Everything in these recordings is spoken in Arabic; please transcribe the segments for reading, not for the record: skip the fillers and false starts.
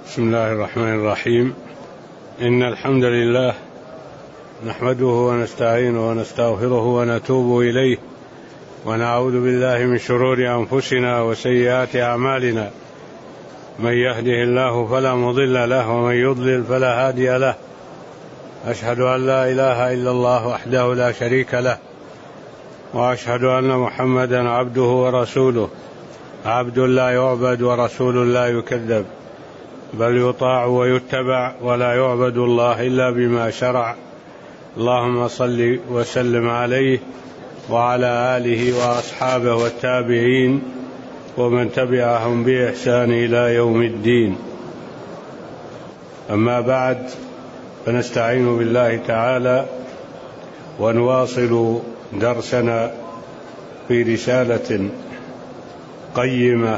بسم الله الرحمن الرحيم. إن الحمد لله نحمده ونستعينه ونستغفره ونتوب إليه ونعوذ بالله من شرور أنفسنا وسيئات أعمالنا، من يهده الله فلا مضل له ومن يضلل فلا هادي له. أشهد أن لا إله إلا الله وحده لا شريك له، وأشهد أن محمدا عبده ورسوله، عبد لا يعبد ورسول لا يكذب، بل يطاع ويتبع ولا يعبد الله إلا بما شرع. اللهم صل وسلم عليه وعلى آله وأصحابه والتابعين ومن تبعهم بإحسان إلى يوم الدين. أما بعد، فنستعين بالله تعالى ونواصل درسنا في رسالة قيمة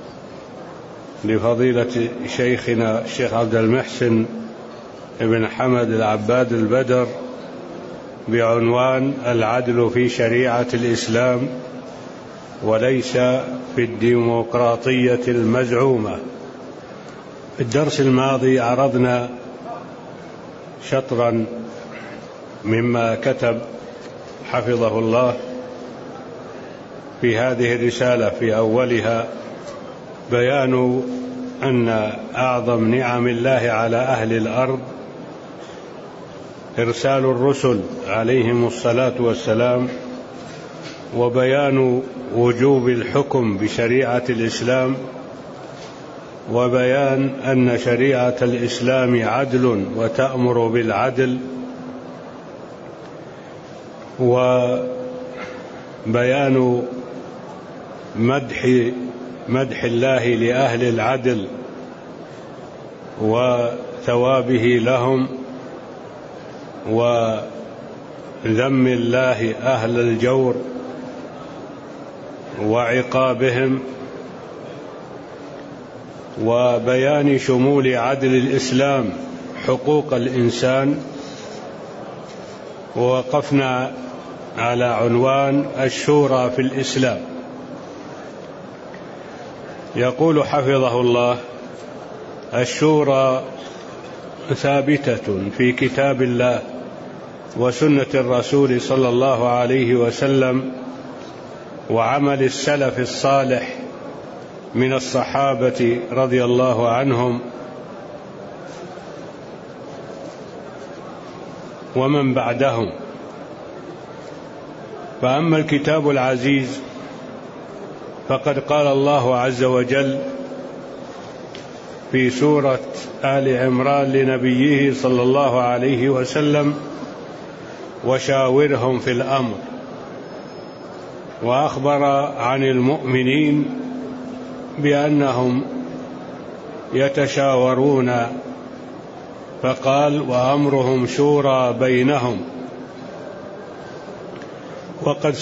لفضيلة شيخنا الشيخ عبد المحسن بن حمد العباد البدر بعنوان العدل في شريعة الإسلام وليس في الديمقراطية المزعومة. في الدرس الماضي عرضنا شطرا مما كتب حفظه الله في هذه الرسالة. في أولها بيان أن أعظم نعم الله على أهل الأرض إرسال الرسل عليهم الصلاة والسلام، وبيان وجوب الحكم بشريعة الإسلام، وبيان أن شريعة الإسلام عدل وتأمر بالعدل، وبيان مدح الله لأهل العدل وثوابه لهم، وذم الله أهل الجور وعقابهم، وبيان شمول عدل الإسلام حقوق الإنسان. ووقفنا على عنوان الشورى في الإسلام. يقول حفظه الله: الشورى ثابتة في كتاب الله وسنة الرسول صلى الله عليه وسلم وعمل السلف الصالح من الصحابة رضي الله عنهم ومن بعدهم. فأما الكتاب العزيز فقد قال الله عز وجل في سورة آل عمران لنبيه صلى الله عليه وسلم: وشاورهم في الأمر. وأخبر عن المؤمنين بأنهم يتشاورون، فقال: وأمرهم شورى بينهم. وقد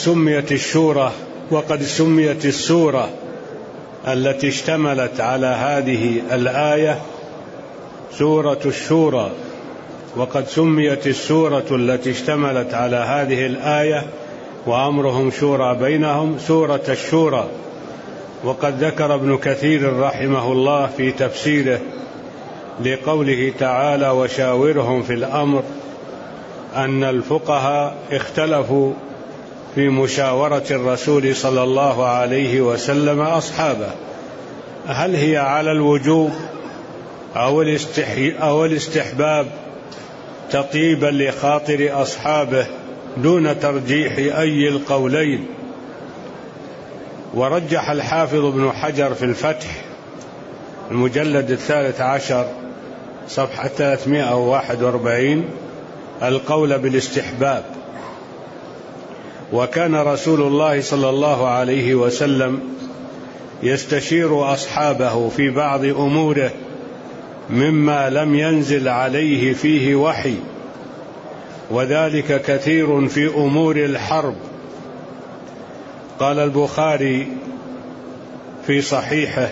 سميت السورة التي اشتملت على هذه الآية سورة الشورى، وقد سميت السورة التي اشتملت على هذه الآية وأمرهم شورى بينهم سورة الشورى. وقد ذكر ابن كثير رحمه الله في تفسيره لقوله تعالى: وشاورهم في الأمر، أن الفقهاء اختلفوا في مشاورة الرسول صلى الله عليه وسلم أصحابه، هل هي على الوجوب أو الاستحباب تطيبا لخاطر أصحابه دون ترجيح أي القولين. ورجح الحافظ ابن حجر في الفتح المجلد 13 صفحة 341 القول بالاستحباب. وكان رسول الله صلى الله عليه وسلم يستشير أصحابه في بعض أموره مما لم ينزل عليه فيه وحي، وذلك كثير في أمور الحرب. قال البخاري في صحيحه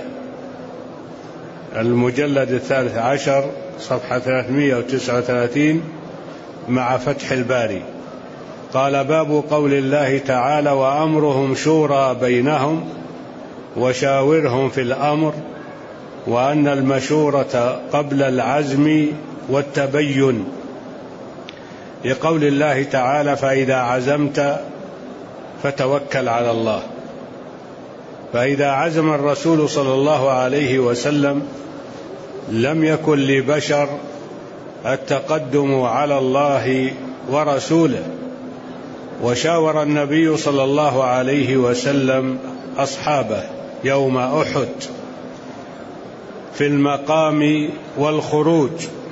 المجلد 13 صفحة 339 مع فتح الباري: قال: باب قول الله تعالى: وأمرهم شورى بينهم وشاورهم في الأمر، وأن المشورة قبل العزم والتبين، لقول الله تعالى: فإذا عزمت فتوكل على الله. فإذا عزم الرسول صلى الله عليه وسلم لم يكن لبشر التقدم على الله ورسوله، وشاور النبي صلى الله عليه وسلم أصحابه يوم أحد في المقام والخروج،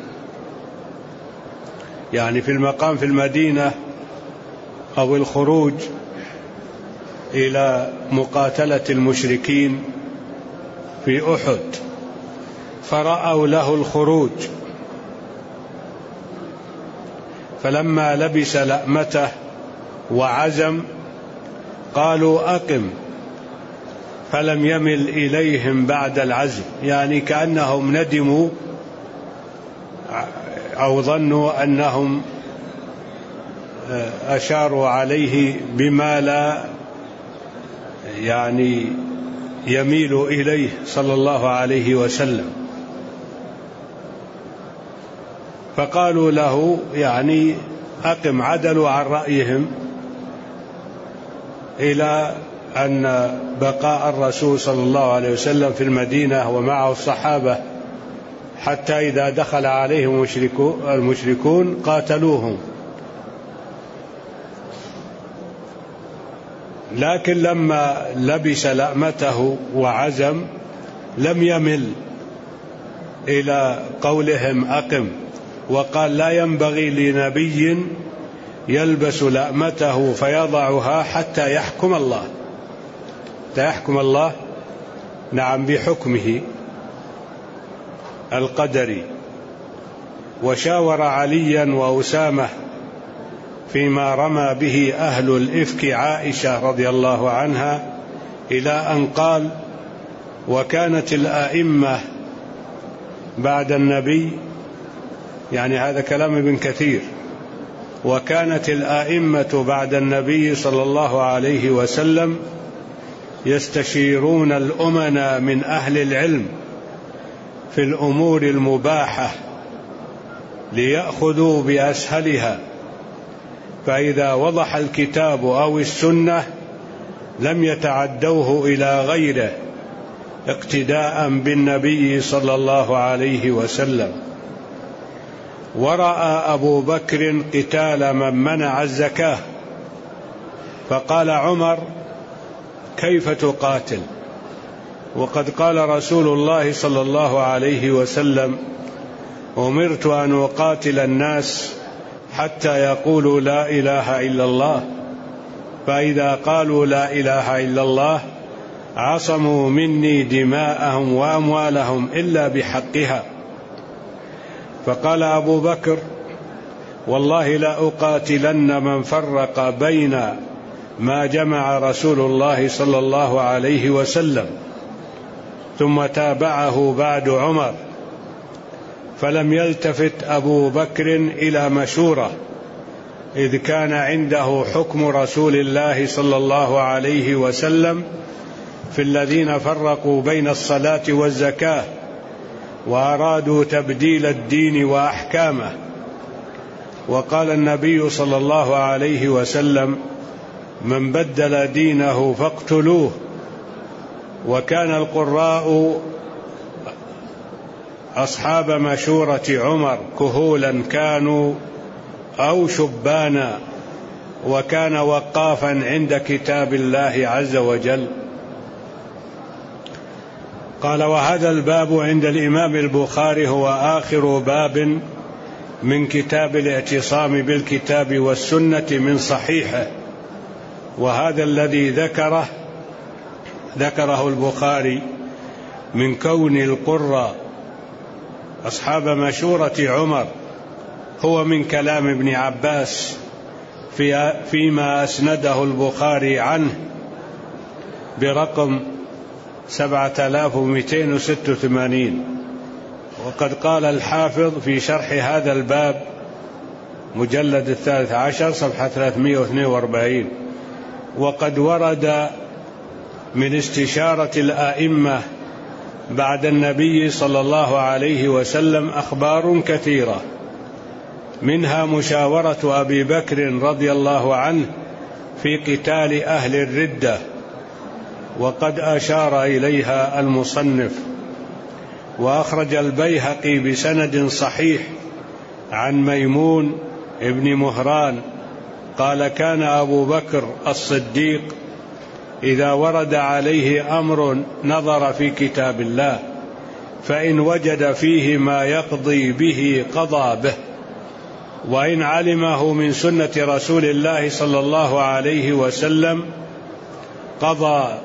يعني في المقام في المدينة أو الخروج إلى مقاتلة المشركين في أحد، فرأوا له الخروج، فلما لبس لأمته وعزم قالوا: أقم، فلم يمل إليهم بعد العزم، يعني كأنهم ندموا أو ظنوا أنهم أشاروا عليه بما لا يعني يميل إليه صلى الله عليه وسلم، فقالوا له يعني أقم، عدلوا عن رأيهم إلى أن بقاء الرسول صلى الله عليه وسلم في المدينة ومعه الصحابة حتى إذا دخل عليهم المشركون قاتلوهم. لكن لما لبس لأمته وعزم لم يمل إلى قولهم أقم، وقال: لا ينبغي لنبي يلبس لأمته فيضعها حتى يحكم الله. حتى يحكم الله، نعم، بحكمه القدري. وشاور عليا وأسامة فيما رمى به أهل الإفك عائشة رضي الله عنها، إلى أن قال: وكانت الآئمة بعد النبي، يعني هذا كلام ابن كثير، وكانت الآئمة بعد النبي صلى الله عليه وسلم يستشيرون الأمنا من أهل العلم في الأمور المباحة ليأخذوا بأسهلها، فإذا وضح الكتاب أو السنة لم يتعدوه إلى غيره اقتداء بالنبي صلى الله عليه وسلم. ورأى أبو بكر قتال من منع الزكاة، فقال عمر: كيف تقاتل؟ وقد قال رسول الله صلى الله عليه وسلم: أمرت أن أقاتل الناس حتى يقولوا لا إله إلا الله، فإذا قالوا لا إله إلا الله عصموا مني دماءهم وأموالهم إلا بحقها. فقال أبو بكر: والله لا أقاتلن من فرق بين ما جمع رسول الله صلى الله عليه وسلم. ثم تابعه بعد عمر، فلم يلتفت أبو بكر إلى مشورة، إذ كان عنده حكم رسول الله صلى الله عليه وسلم في الذين فرقوا بين الصلاة والزكاة وأرادوا تبديل الدين وأحكامه. وقال النبي صلى الله عليه وسلم: من بدل دينه فاقتلوه. وكان القراء أصحاب مشورة عمر كهولا كانوا أو شبانا، وكان وقافا عند كتاب الله عز وجل. قال: وهذا الباب عند الإمام البخاري هو آخر باب من كتاب الاعتصام بالكتاب والسنة من صحيحه، وهذا الذي ذكره البخاري من كون القراء أصحاب مشورة عمر هو من كلام ابن عباس فيما أسنده البخاري عنه برقم 7286. وقد قال الحافظ في شرح هذا الباب مجلد 13 صفحة 342: وقد ورد من استشارة الآئمة بعد النبي صلى الله عليه وسلم أخبار كثيرة، منها مشاورة أبي بكر رضي الله عنه في قتال أهل الردة، وقد أشار إليها المصنف. وأخرج البيهقي بسند صحيح عن ميمون ابن مهران قال: كان أبو بكر الصديق إذا ورد عليه أمر نظر في كتاب الله، فإن وجد فيه ما يقضي به قضى به، وإن علمه من سنة رسول الله صلى الله عليه وسلم قضى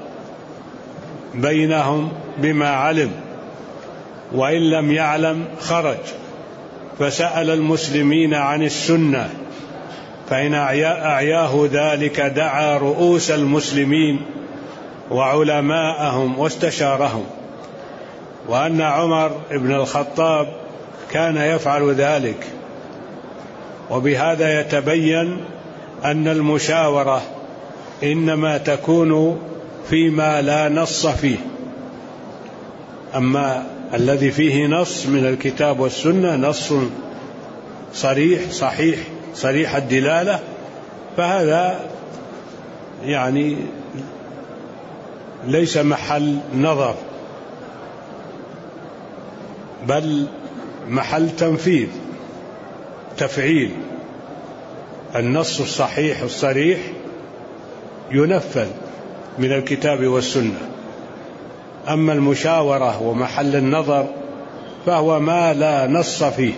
بينهم بما علم، وإن لم يعلم خرج فسأل المسلمين عن السنة، فإن أعياه ذلك دعا رؤوس المسلمين وعلماءهم واستشارهم. وأن عمر بن الخطاب كان يفعل ذلك. وبهذا يتبين أن المشاورة إنما تكون فيما لا نص فيه، أما الذي فيه نص من الكتاب والسنة، نص صريح صحيح صريح الدلالة، فهذا يعني ليس محل نظر، بل محل تنفيذ تفعيل. النص الصحيح الصريح ينفذ من الكتاب والسنة، أما المشاورة ومحل النظر فهو ما لا نص فيه.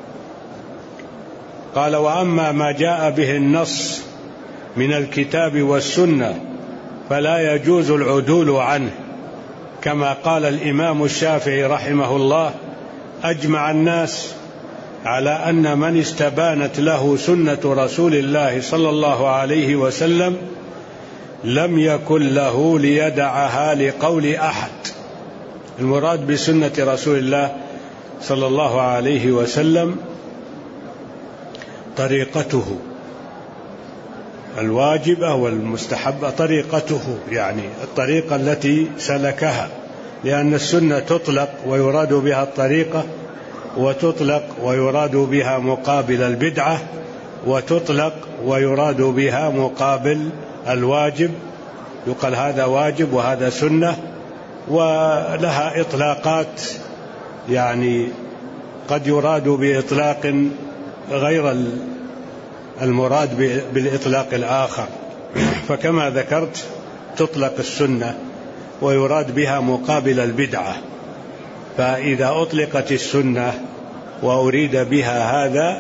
قال: وأما ما جاء به النص من الكتاب والسنة فلا يجوز العدول عنه، كما قال الإمام الشافعي رحمه الله: أجمع الناس على أن من استبانت له سنة رسول الله صلى الله عليه وسلم لم يكن له ليدعها لقول أحد. المراد بسنة رسول الله صلى الله عليه وسلم طريقته الواجبة والمستحبة، طريقته يعني الطريقة التي سلكها، لأن السنة تطلق ويراد بها الطريقة، وتطلق ويراد بها مقابل البدعة، وتطلق ويراد بها مقابل الواجب، يقال هذا واجب وهذا سنة، ولها إطلاقات، يعني قد يراد بإطلاق غير المراد بالإطلاق الآخر. فكما ذكرت تطلق السنة ويراد بها مقابل البدعة، فإذا أطلقت السنة وأريد بها هذا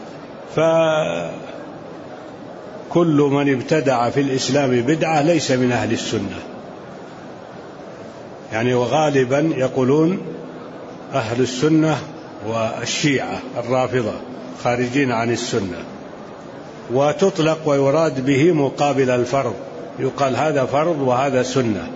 فكل من ابتدع في الإسلام بدعة ليس من أهل السنة. يعني وغالبا يقولون أهل السنة والشيعة الرافضة خارجين عن السنة، وتطلق ويراد به مقابل الفرض، يقال هذا فرض وهذا سنة.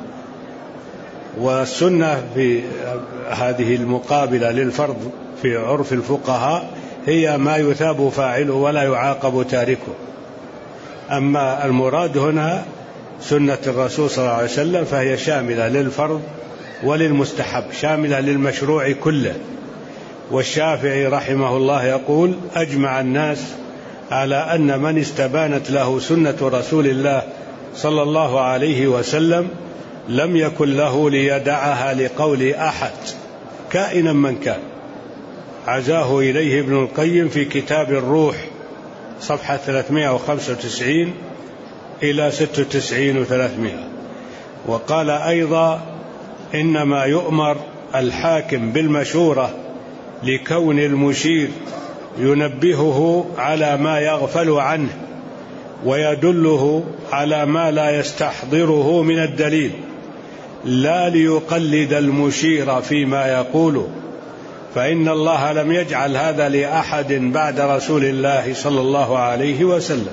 والسنة في هذه المقابلة للفرض في عرف الفقهاء هي ما يثاب فاعله ولا يعاقب تاركه. أما المراد هنا سنة الرسول صلى الله عليه وسلم فهي شاملة للفرض وللمستحب، شاملة للمشروع كله. والشافعي رحمه الله يقول: أجمع الناس على أن من استبانت له سنة رسول الله صلى الله عليه وسلم لم يكن له ليدعها لقول أحد كائنا من كان. عزاه إليه ابن القيم في كتاب الروح صفحة 395 إلى 96 و300. وقال أيضا: إنما يؤمر الحاكم بالمشورة لكون المشير ينبهه على ما يغفل عنه ويدله على ما لا يستحضره من الدليل، لا ليقلد المشير فيما يقول، فإن الله لم يجعل هذا لأحد بعد رسول الله صلى الله عليه وسلم.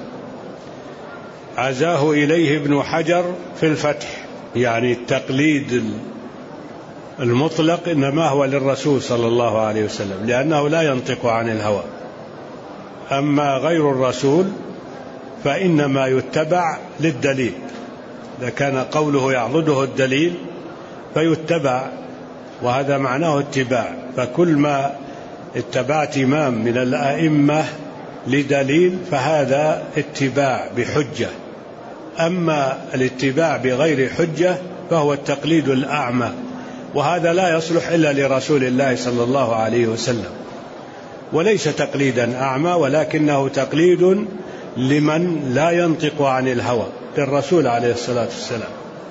عزاه إليه ابن حجر في الفتح، يعني التقليد المطلق إنما هو للرسول صلى الله عليه وسلم، لأنه لا ينطق عن الهوى. أما غير الرسول فإنما يتبع للدليل، إذا كان قوله يعضده الدليل فيتبع وهذا معناه اتباع. فكل ما اتبعت إمام من الأئمة لدليل فهذا اتباع بحجة. أما الاتباع بغير حجة فهو التقليد الأعمى، وهذا لا يصلح إلا لرسول الله صلى الله عليه وسلم، وليس تقليدا أعمى ولكنه تقليد لمن لا ينطق عن الهوى، للرسول عليه الصلاة والسلام.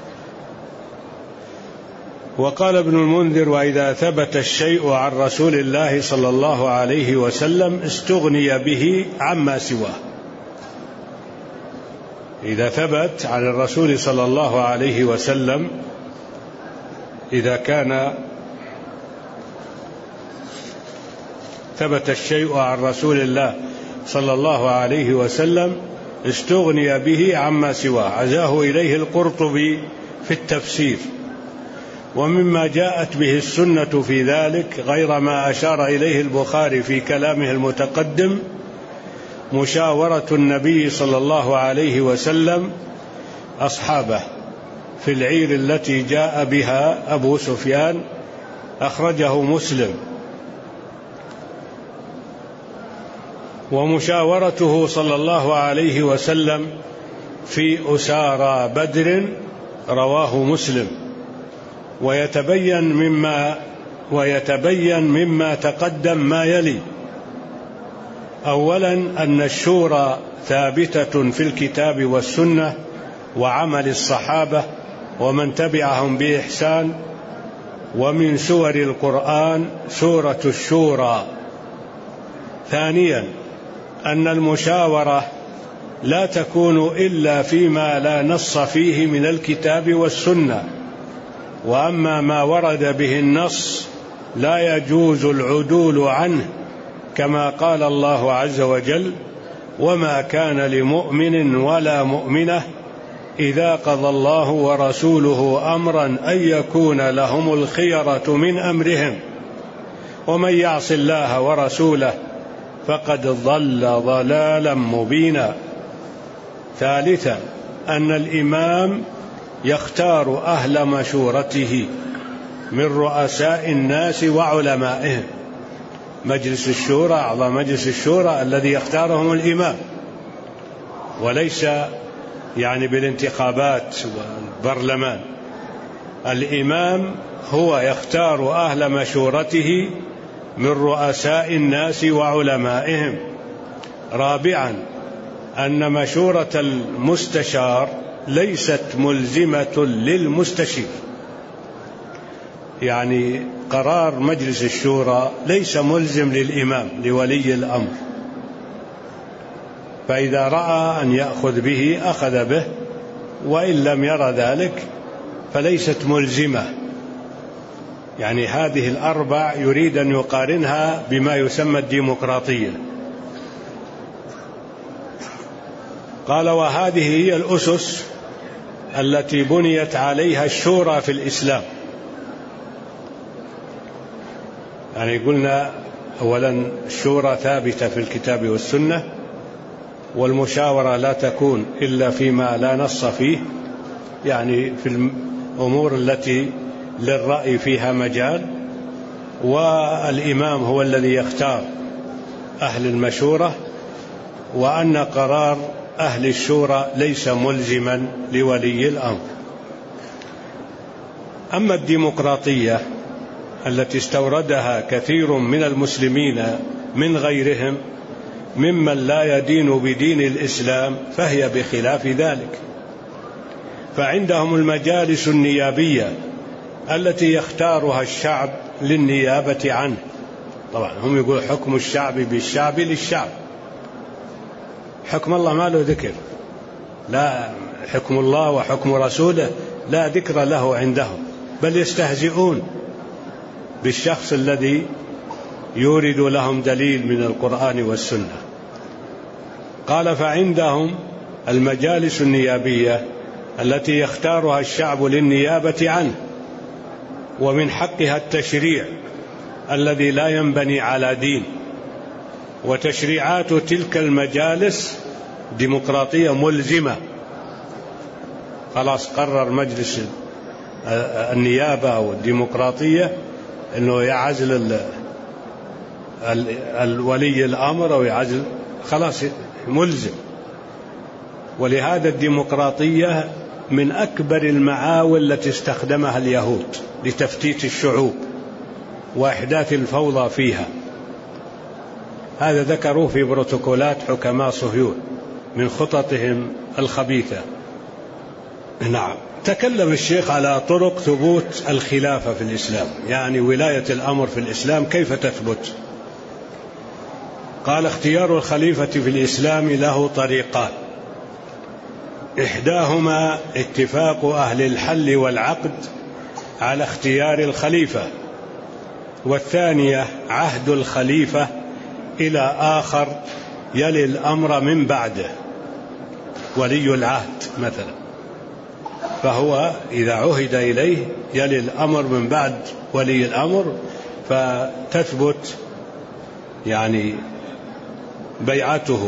وقال ابن المنذر: وإذا ثبت الشيء عن رسول الله صلى الله عليه وسلم استغني به عما سواه. إذا ثبت عن الرسول صلى الله عليه وسلم، إذا كان ثبت الشيء عن رسول الله صلى الله عليه وسلم استغني به عما سواه. عزاه إليه القرطبي في التفسير. ومما جاءت به السنة في ذلك غير ما أشار إليه البخاري في كلامه المتقدم مشاورة النبي صلى الله عليه وسلم أصحابه في العير التي جاء بها أبو سفيان، أخرجه مسلم. ومشاورته صلى الله عليه وسلم في أسارى بدر رواه مسلم. ويتبين مما تقدم ما يلي: أولا أن الشورى ثابتة في الكتاب والسنة وعمل الصحابة ومن تبعهم بإحسان، ومن سور القرآن سورة الشورى. ثانيا أن المشاورة لا تكون إلا فيما لا نص فيه من الكتاب والسنة، وأما ما ورد به النص لا يجوز العدول عنه، كما قال الله عز وجل: وما كان لمؤمن ولا مؤمنة إذا قضى الله ورسوله أمرا أن يكون لهم الخيرة من أمرهم ومن يعص الله ورسوله فقد ضل ضلالا مبينا. ثالثا أن الإمام يختار أهل مشورته من رؤساء الناس وعلمائهم. مجلس الشورى، أعضاء مجلس الشورى الذي يختارهم الإمام، وليس يعني بالانتخابات والبرلمان. الإمام هو يختار أهل مشورته من رؤساء الناس وعلمائهم. رابعا أن مشورة المستشار ليست ملزمة للمستشير، يعني قرار مجلس الشورى ليس ملزم للإمام لولي الأمر، فإذا رأى أن يأخذ به أخذ به، وإن لم يرى ذلك فليست ملزمة. يعني هذه الأربع يريد أن يقارنها بما يسمى الديمقراطية. قال: وهذه هي الأسس التي بنيت عليها الشورى في الإسلام. يعني قلنا أولا الشورى ثابتة في الكتاب والسنة، والمشاورة لا تكون إلا فيما لا نص فيه، يعني في الأمور التي للرأي فيها مجال، والإمام هو الذي يختار أهل المشورة، وأن قرار أهل الشورى ليس ملزما لولي الأمر. أما الديمقراطية التي استوردها كثير من المسلمين من غيرهم ممن لا يدين بدين الإسلام فهي بخلاف ذلك. فعندهم المجالس النيابية التي يختارها الشعب للنيابة عنه. طبعا هم يقول حكم الشعب بالشعب للشعب، حكم الله ما له ذكر، لا حكم الله وحكم رسوله لا ذكر له عندهم، بل يستهزئون بالشخص الذي يورد لهم دليل من القرآن والسنة. قال: فعندهم المجالس النيابية التي يختارها الشعب للنيابة عنه، ومن حقها التشريع الذي لا ينبني على دين. وتشريعات تلك المجالس ديمقراطية ملزمة، خلاص قرر مجلس النيابة والديمقراطية أنه يعزل الولي الأمر أو يعزل، خلاص ملزم. ولهذا الديمقراطية من أكبر المعاول التي استخدمها اليهود لتفتيت الشعوب وإحداث الفوضى فيها. هذا ذكروه في بروتوكولات حكماء صهيون من خططهم الخبيثة. نعم. تكلم الشيخ على طرق ثبوت الخلافة في الإسلام، يعني ولاية الأمر في الإسلام كيف تثبت. قال: اختيار الخليفة في الإسلام له طريقان: إحداهما اتفاق أهل الحل والعقد على اختيار الخليفة، والثانية عهد الخليفة إلى آخر يلي الأمر من بعده، ولي العهد مثلا، فهو إذا عهد إليه يلي الأمر من بعد ولي الأمر، فتثبت يعني بيعته.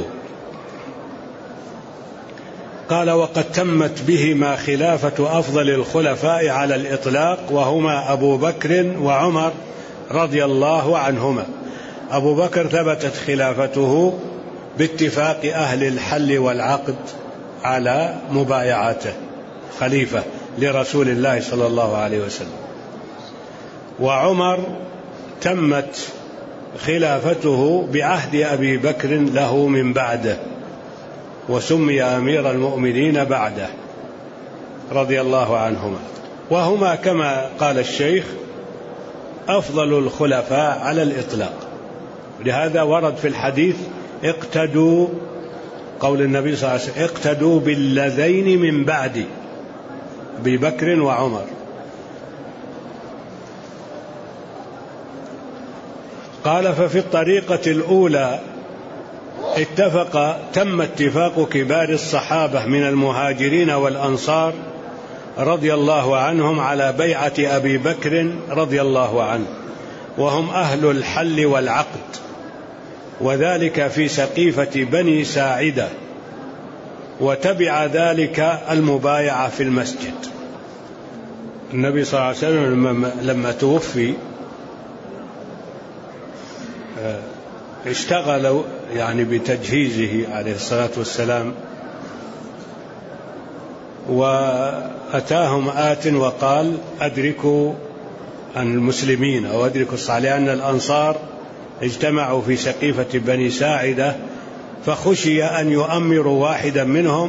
قال: وقد تمت بهما خلافة أفضل الخلفاء على الإطلاق، وهما أبو بكر وعمر رضي الله عنهما. أبو بكر ثبتت خلافته باتفاق أهل الحل والعقد على مبايعته خليفة لرسول الله صلى الله عليه وسلم. وعمر تمت خلافته بعهد أبي بكر له من بعده، وسمي أمير المؤمنين بعده رضي الله عنهما، وهما كما قال الشيخ أفضل الخلفاء على الإطلاق. لهذا ورد في الحديث: اقتدوا، قول النبي صلى الله عليه وسلم: اقتدوا باللذين من بعدي، أبي بكر وعمر. قال: ففي الطريقة الأولى تم اتفاق كبار الصحابة من المهاجرين والأنصار رضي الله عنهم على بيعة أبي بكر رضي الله عنه، وهم أهل الحل والعقد، وذلك في سقيفة بني ساعدة، وتبع ذلك المبايعة في المسجد. النبي صلى الله عليه وسلم لما توفي اشتغلوا يعني بتجهيزه عليه الصلاة والسلام، وأتاهم آت وقال: أدركوا المسلمين أو أدركوا الصالحين، لأن الأنصار اجتمعوا في سقيفة بني ساعدة، فخشي أن يؤمروا واحدا منهم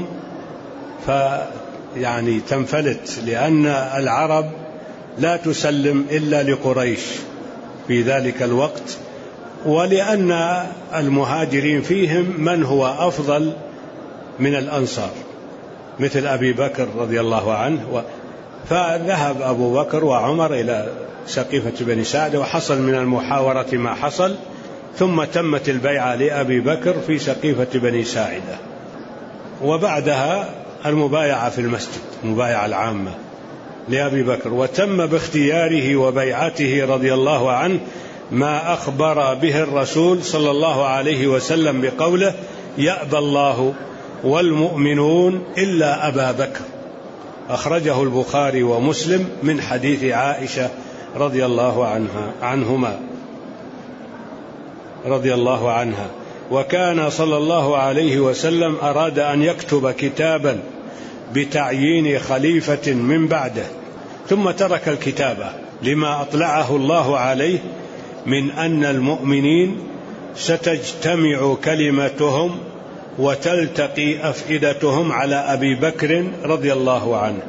فيعني تنفلت، لأن العرب لا تسلم إلا لقريش في ذلك الوقت، ولأن المهاجرين فيهم من هو أفضل من الأنصار مثل أبي بكر رضي الله عنه. فذهب أبو بكر وعمر إلى سقيفة بني ساعدة، وحصل من المحاورة ما حصل، ثم تمت البيعة لأبي بكر في سقيفة بني ساعدة، وبعدها المبايعة في المسجد، المبايعة العامة لأبي بكر. وتم باختياره وبيعته رضي الله عنه ما أخبر به الرسول صلى الله عليه وسلم بقوله: يأبى الله والمؤمنون إلا أبا بكر، أخرجه البخاري ومسلم من حديث عائشة رضي الله عنهما رضي الله عنها. وكان صلى الله عليه وسلم أراد أن يكتب كتابا بتعيين خليفة من بعده، ثم ترك الكتابة لما أطلعه الله عليه من أن المؤمنين ستجتمع كلمتهم وتلتقي أفئدتهم على أبي بكر رضي الله عنه،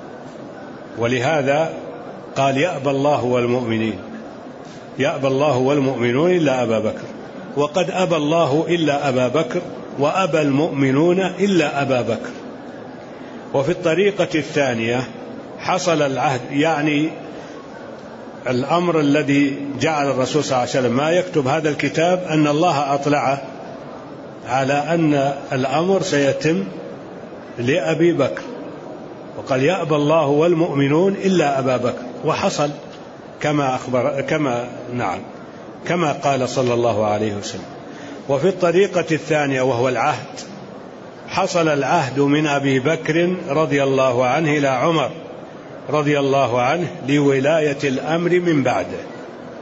ولهذا قال: يأبى الله والمؤمنين، يأبى الله والمؤمنون إلا أبا بكر، وقد أبى الله إلا أبا بكر، وأبى المؤمنون إلا أبا بكر. وفي الطريقة الثانية حصل العهد، يعني الأمر الذي جعل الرسول صلى الله عليه وسلم ما يكتب هذا الكتاب أن الله أطلعه على أن الأمر سيتم لأبي بكر، وقال: يأبى الله والمؤمنون إلا أبا بكر، وحصل كما قال صلى الله عليه وسلم. وفي الطريقة الثانية وهو العهد، حصل العهد من أبي بكر رضي الله عنه إلى عمر رضي الله عنه لولاية الأمر من بعده،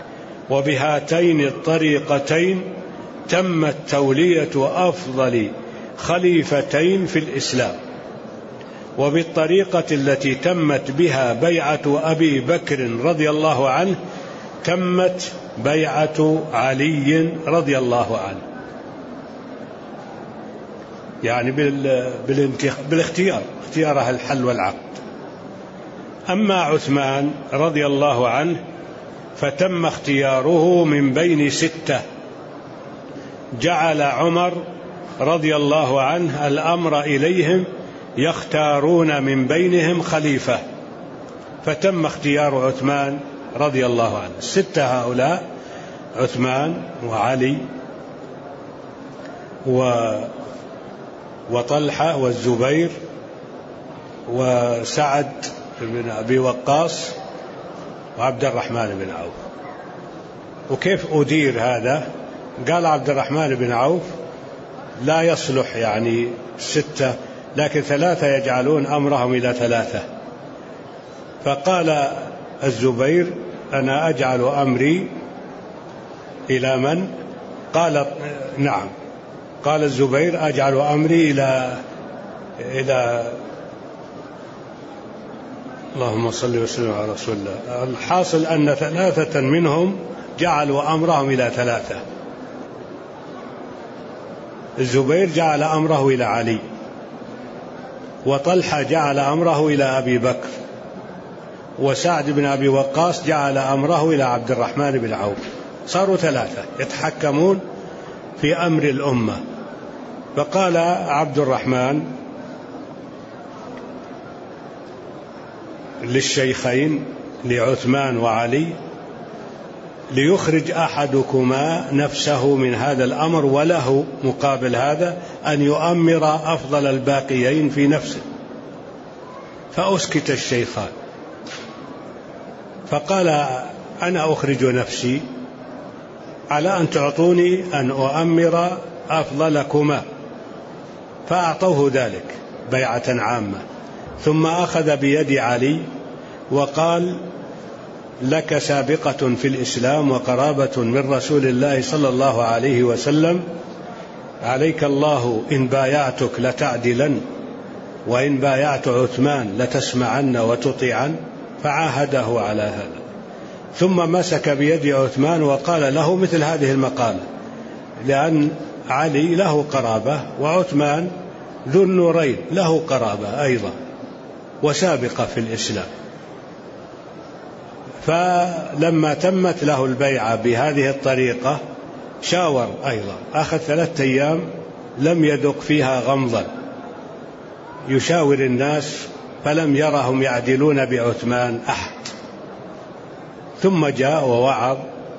وبهاتين الطريقتين تمت تولية أفضل خليفتين في الإسلام، وبالطريقة التي تمت بها بيعة أبي بكر رضي الله عنه تمت بيعة علي رضي الله عنه، يعني بالاختيار، اختيار أهل الحل والعقد. أما عثمان رضي الله عنه فتم اختياره من بين 6، جعل عمر رضي الله عنه الأمر إليهم يختارون من بينهم خليفة، فتم اختيار عثمان رضي الله عنه. 6 هؤلاء: عثمان وعلي وطلحة والزبير وسعد بن أبي وقاص وعبد الرحمن بن عوف. وكيف أدير هذا؟ قال عبد الرحمن بن عوف لا يصلح يعني 6، لكن 3 يجعلون أمرهم إلى 3. فقال الزبير: أنا أجعل أمري إلى من؟ قال: نعم. قال الزبير: أجعل أمري إلى اللهم صل وسلم على رسول الله. الحاصل أن 3 منهم جعلوا أمرهم إلى 3. الزبير جعل أمره إلى علي، وطلحة جعل أمره إلى أبي بكر، وسعد بن أبي وقاص جعل أمره إلى عبد الرحمن بن عوف. صاروا 3 يتحكمون في أمر الأمة. فقال عبد الرحمن للشيخين لعثمان وعلي: ليخرج أحدكما نفسه من هذا الأمر، وله مقابل هذا أن يؤمر أفضل الباقيين في نفسه. فأسكت الشيخان، فقال: أنا أخرج نفسي على أن تعطوني أن أؤمر أفضلكما. فأعطوه ذلك بيعة عامة. ثم أخذ بيد علي وقال: لك سابقة في الإسلام وقرابة من رسول الله صلى الله عليه وسلم، عليك الله إن بايعتك لتعدلن، وإن بايعت عثمان لتسمعن وتطيعن. فعاهده على هذا. ثم مسك بيد عثمان وقال له مثل هذه المقالة، لأن علي له قرابة وعثمان ذو النورين له قرابة أيضا وسابقة في الإسلام. فلما تمت له البيعة بهذه الطريقة شاور أيضا، أخذ 3 أيام لم يدق فيها غمضا، يشاور الناس فلم يرهم يعدلون بعثمان أحد. ثم جاء ووعظ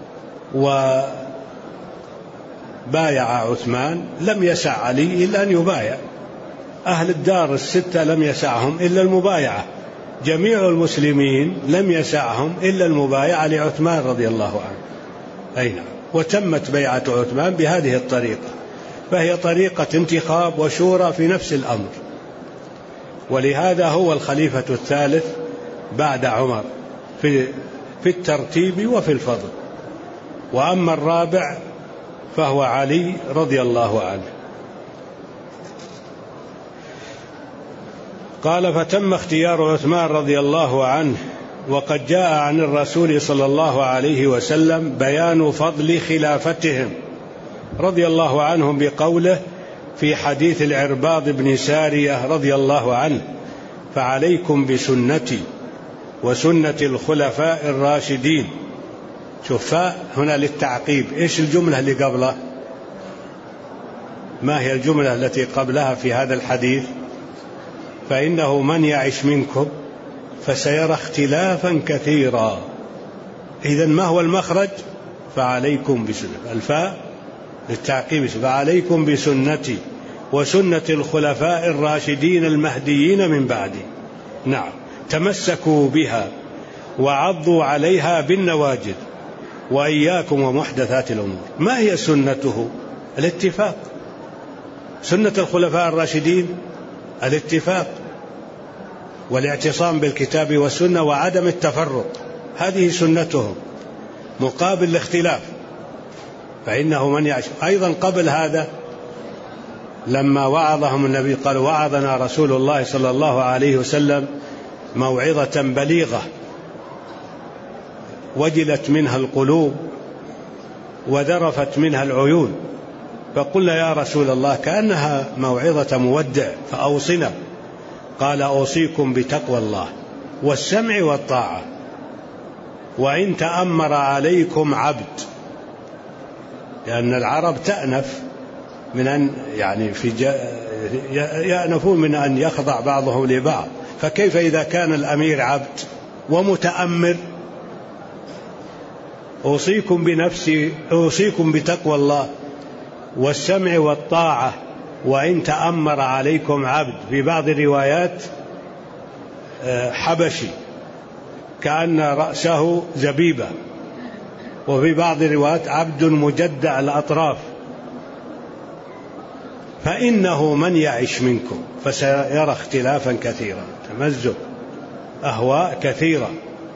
وبايع عثمان. لم يسع علي إلا أن يبايع، أهل الدار 6 لم يسعهم إلا المبايعة، جميع المسلمين لم يسعهم إلا المبايعة لعثمان رضي الله عنه. أي نعم. وتمت بيعة عثمان بهذه الطريقة، فهي طريقة انتخاب وشورى في نفس الأمر. ولهذا هو الخليفة الثالث بعد عمر في الترتيب وفي الفضل. وأما الرابع فهو علي رضي الله عنه. قال: فتم اختيار عثمان رضي الله عنه، وقد جاء عن الرسول صلى الله عليه وسلم بيان فضل خلافتهم رضي الله عنهم بقوله في حديث العرباض بن سارية رضي الله عنه: فعليكم بسنتي وسنة الخلفاء الراشدين. شوف هنا للتعقيب. إيش الجملة اللي قبله؟ ما هي الجملة التي قبلها في هذا الحديث؟ فإنه من يعش منكم فسيرى اختلافا كثيرا. إذن ما هو المخرج؟ فعليكم بسنتي، الفاء للتعقيب، فعليكم بسنتي وسنة الخلفاء الراشدين المهديين من بعدي. نعم، تمسكوا بها وعضوا عليها بالنواجذ، وإياكم ومحدثات الأمور. ما هي سنته؟ الاتفاق. سنة الخلفاء الراشدين الاتفاق والاعتصام بالكتاب والسنة وعدم التفرق، هذه سنتهم. مقابل الاختلاف، فإنه من يعش. أيضا قبل هذا لما وعظهم النبي قال: وعظنا رسول الله صلى الله عليه وسلم موعظة بليغة وجلت منها القلوب وذرفت منها العيون، فقلنا: يا رسول الله كأنها موعظة مودع فأوصنا. قال: أوصيكم بتقوى الله والسمع والطاعة وإن تأمر عليكم عبد. لأن العرب تأنف من أن يأنفون من أن يخضع بعضهم لبعض، فكيف إذا كان الأمير عبد ومتأمر؟ أوصيكم بنفسي، أوصيكم بتقوى الله والسمع والطاعة وإن تأمر عليكم عبد. في بعض الروايات حبشي كأن رأسه زبيبة، وفي بعض الروايات عبد مجدع الأطراف. فإنه من يعش منكم فسيرى اختلافا كثيرا، تمزق، أهواء كثيرة.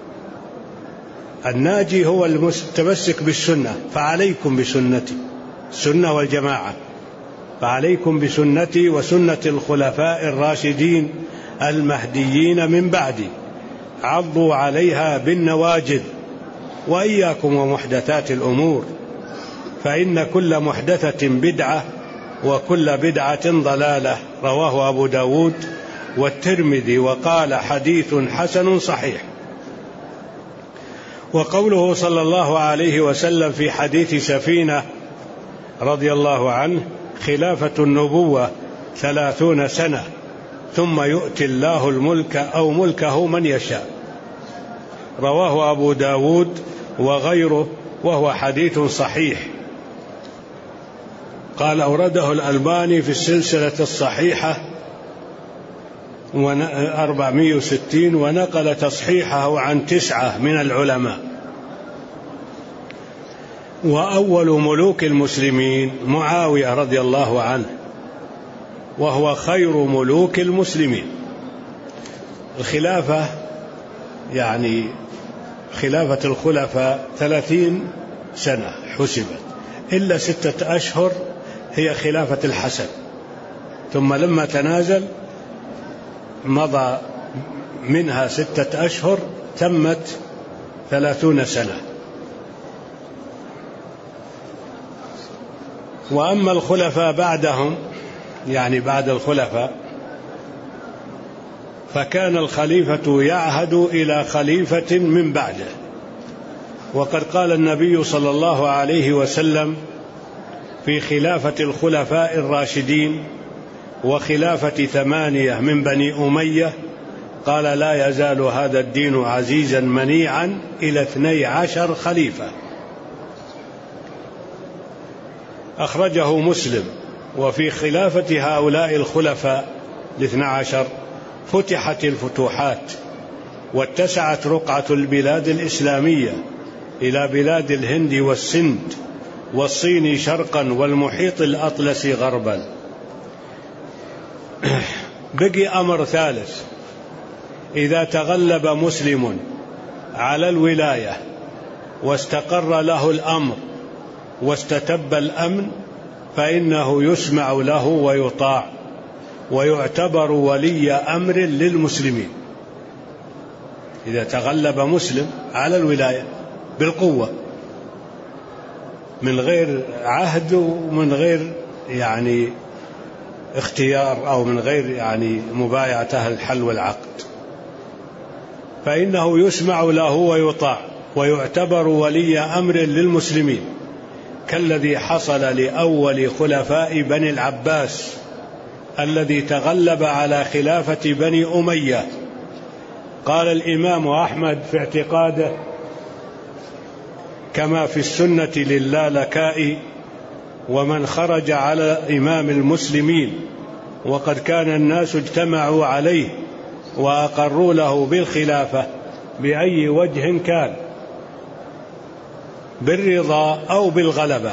الناجي هو المتمسك بالسنة، فعليكم بسنتي، السنة والجماعة، فعليكم بسنتي وسنة الخلفاء الراشدين المهديين من بعدي، عضوا عليها بالنواجذ، وإياكم ومحدثات الأمور، فإن كل محدثة بدعة وكل بدعة ضلالة. رواه أبو داود والترمذي وقال: حديث حسن صحيح. وقوله صلى الله عليه وسلم في حديث سفينة رضي الله عنه: خلافة النبوة 30 سنة ثم يؤتي الله الملك أو ملكه من يشاء. رواه أبو داود وغيره وهو حديث صحيح. قال: أورده الألباني في السلسلة الصحيحة 460، ونقل تصحيحه عن 9 من العلماء. وأول ملوك المسلمين معاوية رضي الله عنه، وهو خير ملوك المسلمين. الخلافة خلافة الخلفاء 30 سنة حسبت، إلا 6 أشهر هي خلافة الحسن، ثم لما تنازل مضى منها 6 أشهر تمت 30 سنة. وأما الخلفاء بعدهم، بعد الخلفاء، فكان الخليفة يعهد إلى خليفة من بعده. وقد قال النبي صلى الله عليه وسلم في خلافة الخلفاء الراشدين وخلافة 8 من بني أمية، قال: لا يزال هذا الدين عزيزا منيعا إلى 12 خليفة. أخرجه مسلم. وفي خلافة هؤلاء الخلفاء 12 فتحت الفتوحات، واتسعت رقعة البلاد الإسلامية إلى بلاد الهند والسند والصين شرقا والمحيط الأطلسي غربا. بقي أمر ثالث: إذا تغلب مسلم على الولاية واستقر له الأمر واستتب الأمن، فإنه يسمع له ويطاع ويعتبر ولي أمر للمسلمين. إذا تغلب مسلم على الولاية بالقوة من غير عهد ومن غير اختيار أو من غير مبايعة أهل الحل والعقد، فإنه يسمع له ويطاع ويعتبر ولي أمر للمسلمين، كالذي حصل لأول خلفاء بني العباس الذي تغلب على خلافة بني أمية. قال الإمام أحمد في اعتقاده كما في السنة للالكائي: ومن خرج على إمام المسلمين وقد كان الناس اجتمعوا عليه وأقروا له بالخلافة بأي وجه كان، بالرضا أو بالغلبة،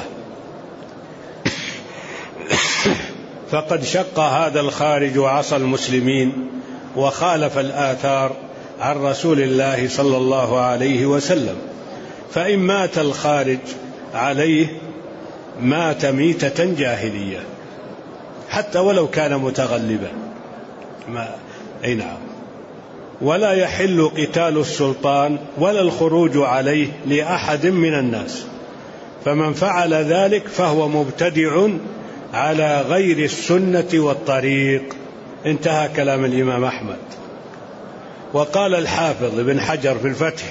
فقد شق هذا الخارج وعصى المسلمين وخالف الآثار عن رسول الله صلى الله عليه وسلم. فإن مات الخارج عليه مات ميتة جاهلية حتى ولو كان متغلبا. أي نعم. ولا يحل قتال السلطان ولا الخروج عليه لأحد من الناس، فمن فعل ذلك فهو مبتدع على غير السنة والطريق. انتهى كلام الإمام أحمد. وقال الحافظ ابن حجر في الفتح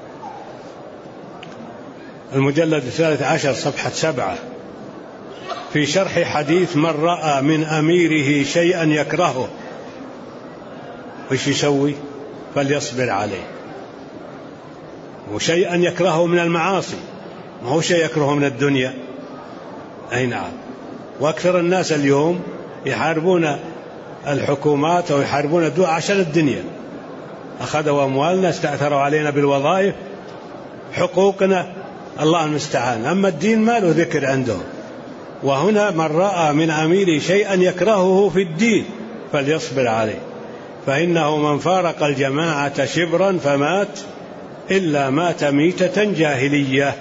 المجلد 13 صفحة 7 في شرح حديث من رأى من أميره شيئا يكرهه وش يسوي؟ فليصبر عليه. وشيئا يكرهه من المعاصي، ما هو شيء يكرهه من الدنيا. أي نعم. وأكثر الناس اليوم يحاربون الحكومات أو يحاربون الدول عشان الدنيا. أخذوا أموالنا، استأثروا علينا بالوظائف، حقوقنا، الله المستعان. أما الدين ما له ذكر عندهم. وهنا من رأى من أميره شيئا يكرهه في الدين فليصبر عليه، فإنه من فارق الجماعة شبرا فمات إلا مات ميتة جاهلية.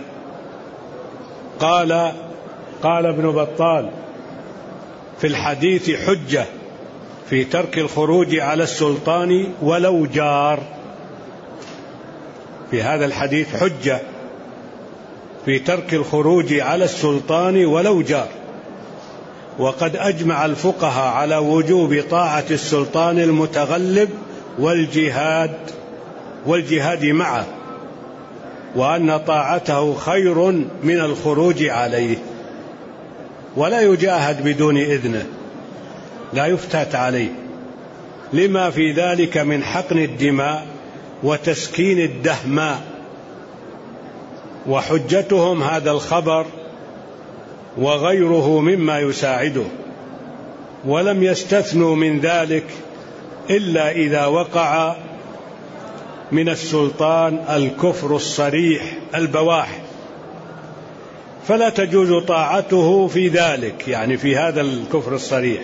قال ابن بطال في الحديث حجة في ترك الخروج على السلطان ولو جار. في هذا الحديث حجة في ترك الخروج على السلطان ولو جار. وقد أجمع الفقهاء على وجوب طاعة السلطان المتغلب والجهاد معه، وأن طاعته خير من الخروج عليه. ولا يجاهد بدون إذنه، لا يفتات عليه، لما في ذلك من حقن الدماء وتسكين الدهماء. وحجتهم هذا الخبر وغيره مما يساعده، ولم يستثنوا من ذلك إلا إذا وقع من السلطان الكفر الصريح البواح، فلا تجوز طاعته في ذلك، يعني في هذا الكفر الصريح،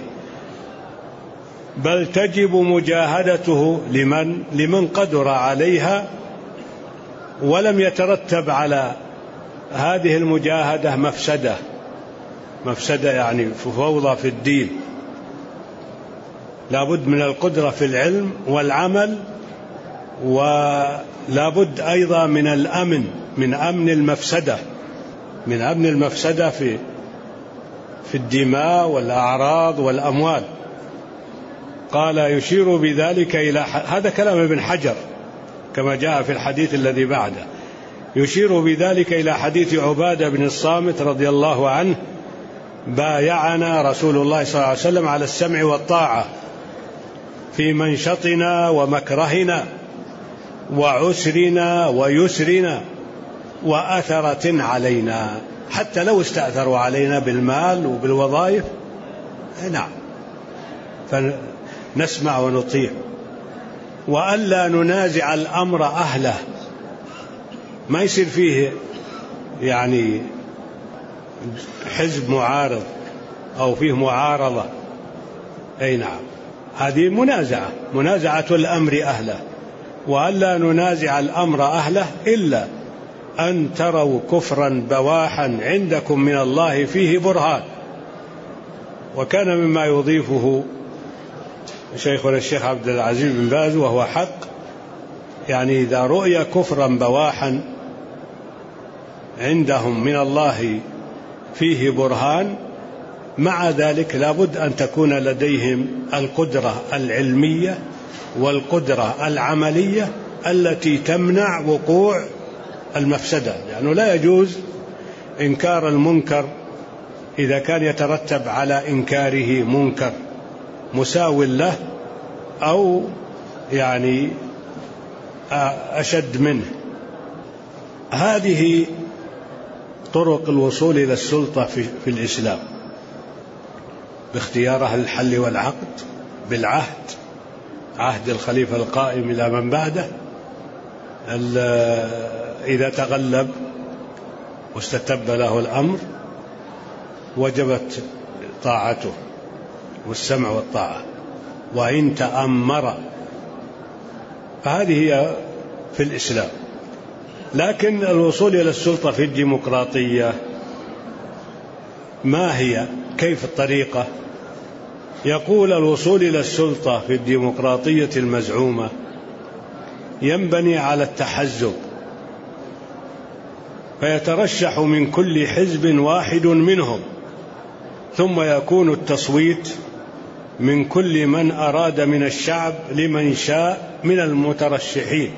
بل تجب مجاهدته لمن قدر عليها ولم يترتب على هذه المجاهدة مفسدة يعني فوضى في الدين. لا بد من القدرة في العلم والعمل، ولا بد أيضا من الأمن، من أمن المفسدة في الدماء والأعراض والأموال. قال يشير بذلك إلى هذا كلام ابن حجر كما جاء في الحديث الذي بعده، يشير بذلك إلى حديث عبادة بن الصامت رضي الله عنه: بايعنا رسول الله صلى الله عليه وسلم على السمع والطاعة في منشطنا ومكرهنا وعسرنا ويسرنا وأثرة علينا، حتى لو استأثروا علينا بالمال وبالوظائف نعم فنسمع ونطيع. وألا ننازع الأمر أهله، ما يصير فيه يعني حزب معارض أو فيه معارضة. أي نعم، هذه منازعة الأمر أهله. وألا ننازع الأمر أهله إلا أن تروا كفرا بواحا عندكم من الله فيه برهان. وكان مما يضيفه شيخنا الشيخ عبد العزيز بن باز وهو حق، يعني إذا رؤي كفرا بواحا عندهم من الله فيه برهان، مع ذلك لابد أن تكون لديهم القدرة العلمية والقدرة العملية التي تمنع وقوع المفسدة، لأنه لا يجوز إنكار المنكر إذا كان يترتب على إنكاره منكر مساو له أو يعني أشد منه. هذه طرق الوصول إلى السلطة في الإسلام: باختيار أهل الحل والعقد، بالعهد، عهد الخليفة القائم إلى من بعده، إذا تغلب واستتب له الأمر وجبت طاعته والسمع والطاعة، وإن تأمر، فهذه هي في الإسلام. لكن الوصول إلى السلطة في الديمقراطية ما هي؟ كيف الطريقة؟ يقول الوصول إلى السلطة في الديمقراطية المزعومة ينبني على التحزب، فيترشح من كل حزب واحد منهم، ثم يكون التصويت من كل من أراد من الشعب لمن شاء من المترشحين.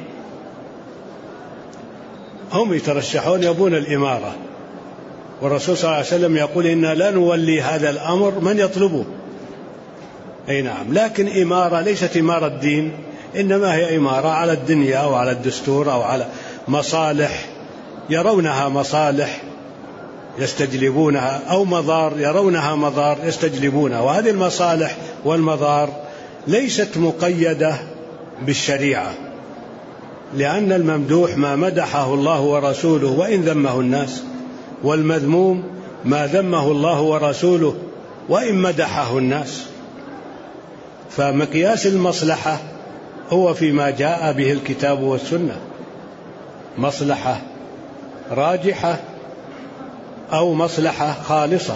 هم يترشحون يبون الإمارة، والرسول صلى الله عليه وسلم يقول إنا لا نولي هذا الأمر من يطلبه. أي نعم، لكن إمارة ليست إمارة دين، إنما هي إمارة على الدنيا أو على الدستور أو على مصالح يرونها مصالح يستجلبونها، أو مضار يرونها مضار يستجلبونها. وهذه المصالح والمضار ليست مقيدة بالشريعة، لأن الممدوح ما مدحه الله ورسوله وإن ذمه الناس، والمذموم ما ذمه الله ورسوله وإن مدحه الناس. فمقياس المصلحة هو فيما جاء به الكتاب والسنة، مصلحة راجحة أو مصلحة خالصة.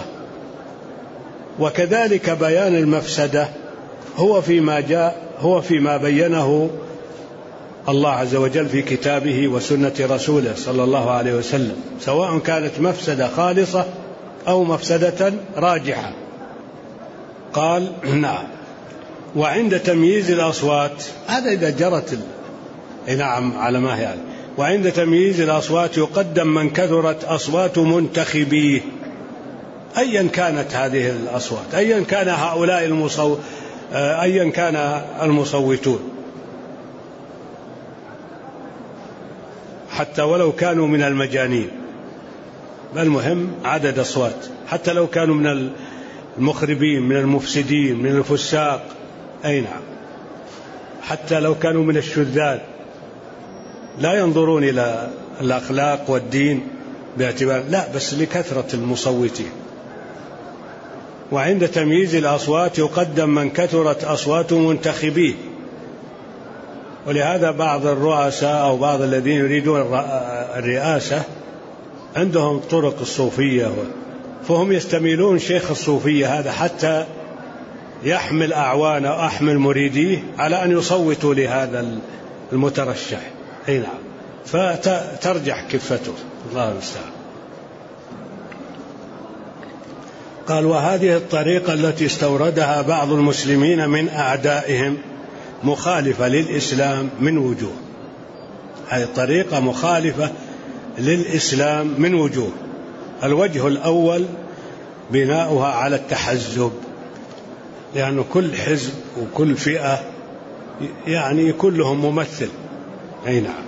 وكذلك بيان المفسدة هو فيما بينه الله عز وجل في كتابه وسنة رسوله صلى الله عليه وسلم، سواء كانت مفسدة خالصة أو مفسدة راجحة. قال نعم. وعند تمييز الأصوات، هذا إذا جرت نعم على ما هي. وعند تمييز الأصوات يقدم من كثرت أصوات منتخبيه، أيا كانت هذه الأصوات، أيا كان هؤلاء أيا كان المصوتون، حتى ولو كانوا من المجانين، المهم عدد أصوات، حتى لو كانوا من المخربين من المفسدين من الفساق، أي نعم، حتى لو كانوا من الشذاذ، لا ينظرون إلى الأخلاق والدين باعتبار، لا، بس لكثرة المصوتين. وعند تمييز الأصوات يقدم من كثرت أصوات منتخبيه. ولهذا بعض الرؤساء أو بعض الذين يريدون الرئاسة عندهم طرق الصوفية، فهم يستميلون شيخ الصوفية هذا حتى يحمل أعوانه أو أحمل مريديه على أن يصوتوا لهذا المترشح. أي نعم، فترجح كفته، الله المستعان. قال وهذه الطريقة التي استوردها بعض المسلمين من أعدائهم مخالفة للإسلام من وجوه. هذه الطريقة مخالفة للإسلام من وجوه. الوجه الأول بناؤها على التحزب، لأن كل حزب وكل فئة يعني كلهم ممثل. أي نعم.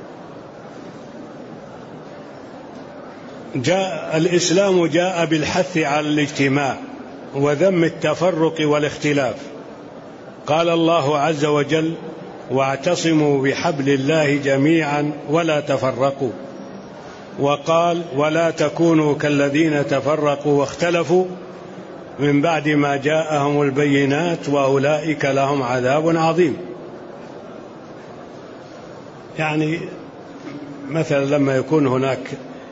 الإسلام جاء بالحث على الاجتماع وذم التفرق والاختلاف. قال الله عز وجل واعتصموا بحبل الله جميعا ولا تفرقوا. وقال ولا تكونوا كالذين تفرقوا واختلفوا من بعد ما جاءهم البينات وأولئك لهم عذاب عظيم. يعني مثلا لما يكون هناك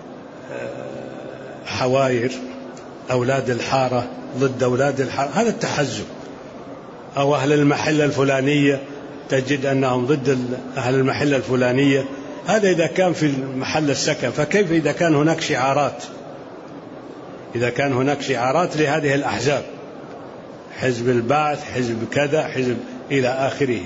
حواير أولاد الحارة ضد أولاد الحارة، هذا التحزب. أو أهل المحلة الفلانية تجد أنهم ضد أهل المحلة الفلانية، هذا إذا كان في محل السكن، فكيف إذا كان هناك شعارات؟ إذا كان هناك شعارات لهذه الأحزاب، حزب البعث، حزب كذا، حزب إلى آخره.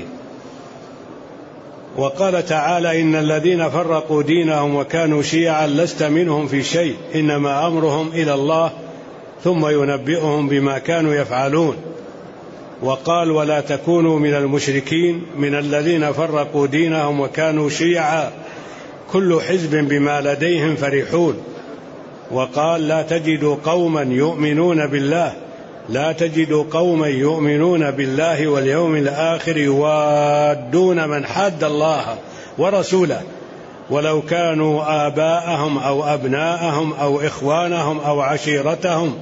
وقال تعالى إن الذين فرقوا دينهم وكانوا شيعا لست منهم في شيء إنما أمرهم إلى الله ثم ينبئهم بما كانوا يفعلون. وقال ولا تكونوا من المشركين من الذين فرقوا دينهم وكانوا شيعا كل حزب بما لديهم فرحون. وقال لا تجد قوما يؤمنون بالله واليوم الآخر يوادون من حاد الله ورسوله ولو كانوا آباءهم أو أبناءهم أو إخوانهم أو عشيرتهم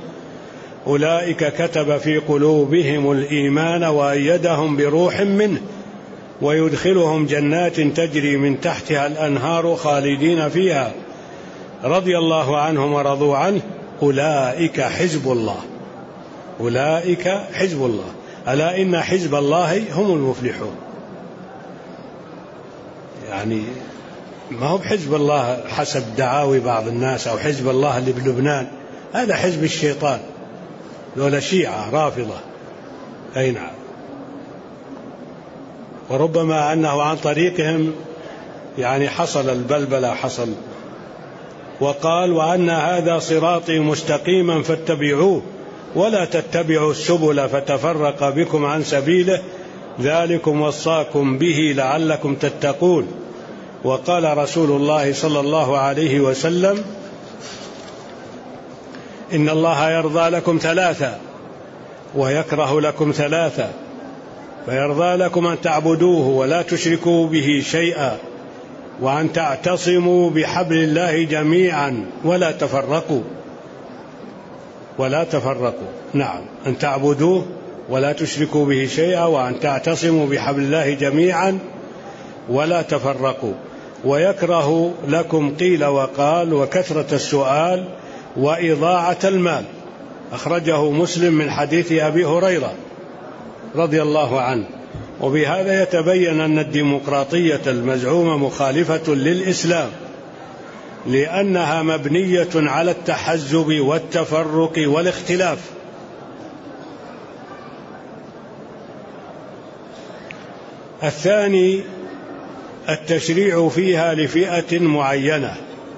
أولئك كتب في قلوبهم الإيمان وأيدهم بروح منه ويدخلهم جنات تجري من تحتها الأنهار خالدين فيها رضي الله عنهم ورضوا عنه أولئك حزب الله. أولئك حزب الله، ألا إن حزب الله هم المفلحون. يعني ما هو بحزب الله حسب دعاوي بعض الناس، أو حزب الله اللي بلبنان، هذا حزب الشيطان، ذولا شيعة رافضة. أي نعم. وربما أنه عن طريقهم يعني حصل البلبلة حصل. وقال وأن هذا صراطي مستقيما فاتبعوه ولا تتبعوا السبل فتفرق بكم عن سبيله ذلكم وصاكم به لعلكم تتقون. وقال رسول الله صلى الله عليه وسلم إن الله يرضى لكم ثلاثة ويكره لكم ثلاثة، فيرضى لكم أن تعبدوه ولا تشركوا به شيئا، وأن تعتصموا بحبل الله جميعا ولا تفرقوا. ولا تفرقوا، نعم، أن تعبدوه ولا تشركوا به شيئا، وأن تعتصموا بحبل الله جميعا ولا تفرقوا. ويكره لكم قيل وقال وكثرة السؤال وإضاعة المال. أخرجه مسلم من حديث أبي هريرة رضي الله عنه. وبهذا يتبين أن الديمقراطية المزعومة مخالفة للإسلام، لأنها مبنية على التحزب والتفرق والاختلاف. الثاني التشريع فيها لفئة معينة،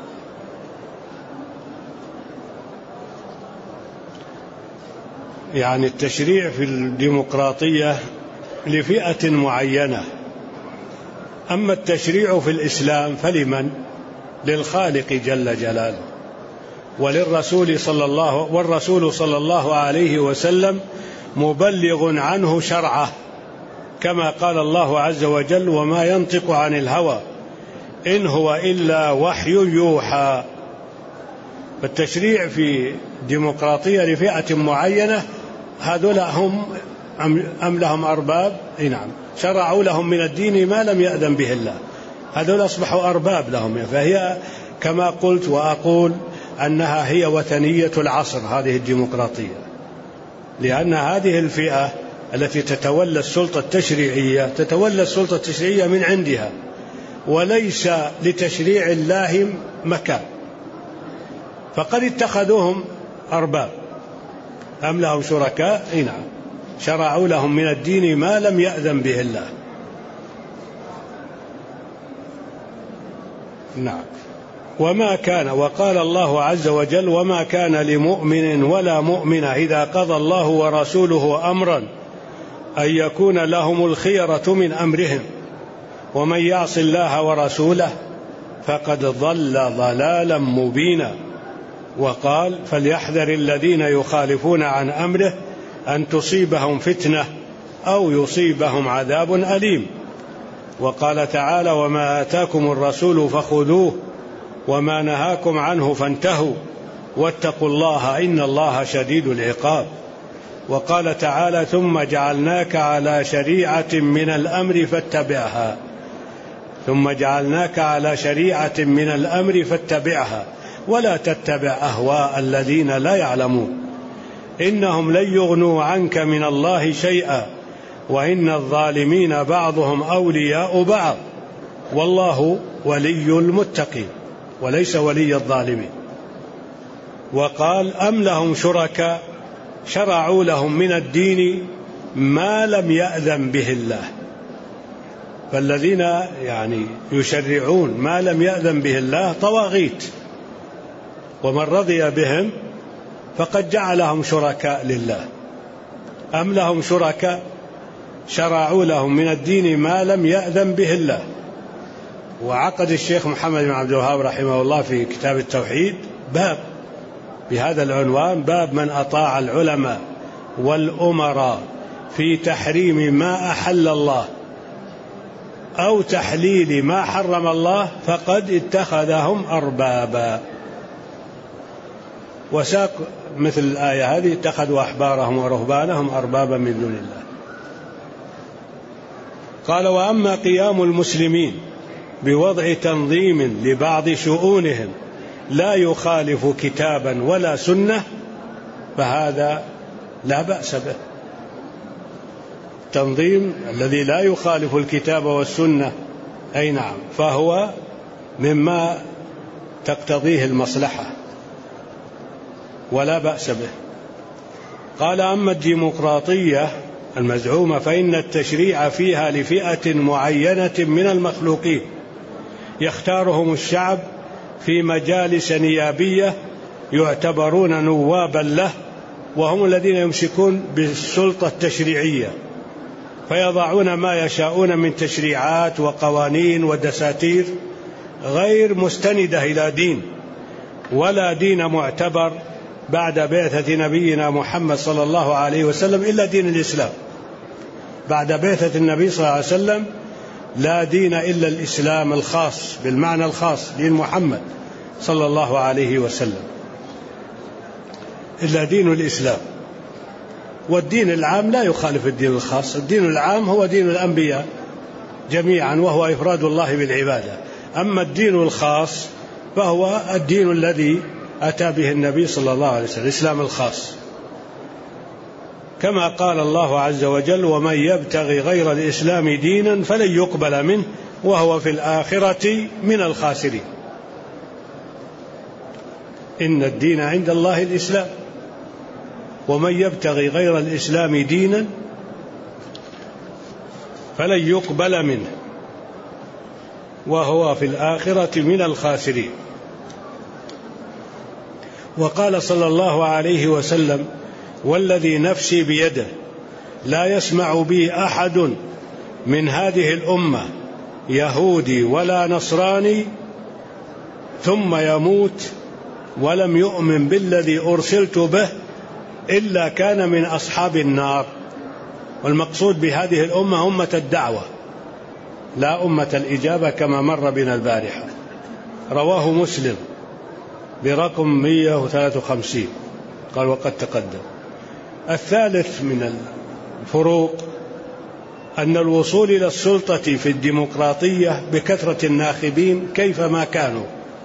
يعني التشريع في الديمقراطية لفئة معينة. أما التشريع في الإسلام فلمن؟ للخالق جل جلاله والرسول صلى الله عليه وسلم مبلغ عنه شرعه، كما قال الله عز وجل وما ينطق عن الهوى إن هو إلا وحي يوحى. فالتشريع في ديمقراطية لفئة معينة، هذول هم أم لهم أرباب؟ نعم، شرعوا لهم من الدين ما لم يأذن به الله، هذول أصبحوا أرباب لهم. فهي كما قلت وأقول أنها هي وثنية العصر هذه الديمقراطية، لأن هذه الفئة التي تتولى السلطة التشريعية تتولى السلطة التشريعية من عندها، وليس لتشريع الله مكان، فقد اتخذوهم أرباب. أم لهم شركاء؟ نعم، شرعوا لهم من الدين ما لم يأذن به الله. نعم. وما كان، وقال الله عز وجل وما كان لمؤمن ولا مؤمنة إذا قضى الله ورسوله أمرا أن يكون لهم الخيرة من أمرهم ومن يعص الله ورسوله فقد ضل ضلالا مبينا. وقال فليحذر الذين يخالفون عن أمره أن تصيبهم فتنة أو يصيبهم عذاب أليم. وقال تعالى وما آتاكم الرسول فخذوه وما نهاكم عنه فانتهوا واتقوا الله إن الله شديد العقاب. وقال تعالى ثم جعلناك على شريعة من الأمر فاتبعها، ثم جعلناك على شريعة من الأمر فاتبعها ولا تتبع أهواء الذين لا يعلمون إنهم لن يغنوا عنك من الله شيئا وإن الظالمين بعضهم أولياء بعض والله ولي المتقين وليس ولي الظالمين. وقال أم لهم شركاء شرعوا لهم من الدين ما لم يأذن به الله. فالذين يعني يشرعون ما لم يأذن به الله طواغيت، ومن رضي بهم فقد جعلهم شركاء لله. أم لهم شركاء شرعوا لهم من الدين ما لم يأذن به الله. وعقد الشيخ محمد بن عبد الوهاب رحمه الله في كتاب التوحيد باب بهذا العنوان باب من أطاع العلماء والأمراء في تحريم ما أحل الله أو تحليل ما حرم الله فقد اتخذهم أربابا. وساق مثل الآية هذه اتخذوا أحبارهم ورهبانهم أربابا من دون الله. قال: وأما قيام المسلمين بوضع تنظيم لبعض شؤونهم لا يخالف كتابا ولا سنة فهذا لا بأس به. تنظيم الذي لا يخالف الكتاب والسنة أي نعم، فهو مما تقتضيه المصلحة ولا بأس به. قال: أما الديمقراطية المزعومة فإن التشريع فيها لفئة معينة من المخلوقين يختارهم الشعب في مجالس نيابية يعتبرون نوابا له، وهم الذين يمسكون بالسلطة التشريعية، فيضعون ما يشاءون من تشريعات وقوانين ودساتير غير مستندة إلى دين، ولا دين معتبر بعد بعثة نبينا محمد صلى الله عليه وسلم إلا دين الإسلام. بعد بعثة النبي صلى الله عليه وسلم لا دين إلا الإسلام الخاص بالمعنى الخاص، دين محمد صلى الله عليه وسلم، إلا دين الإسلام. والدين العام لا يخالف الدين الخاص، الدين العام هو دين الأنبياء جميعا وهو إفراد الله بالعبادة. أما الدين الخاص فهو الدين الذي أتى به النبي صلى الله عليه وسلم، الإسلام الخاص، كما قال الله عز وجل: ومن يبتغي غير الإسلام دينا فلن يقبل منه وهو في الآخرة من الخاسرين. إن الدين عند الله الإسلام، ومن يبتغي غير الإسلام دينا فلن يقبل منه وهو في الآخرة من الخاسرين. وقال صلى الله عليه وسلم: والذي نفسي بيده لا يسمع بي أحد من هذه الأمة يهودي ولا نصراني ثم يموت ولم يؤمن بالذي أرسلت به إلا كان من أصحاب النار. والمقصود بهذه الأمة أمة الدعوة لا أمة الإجابة كما مر بنا البارحة. رواه مسلم برقم 153 قال وقد تقدم. الثالث من الفروق أن الوصول إلى السلطة في الديمقراطية بكثرة الناخبين كيفما كانوا.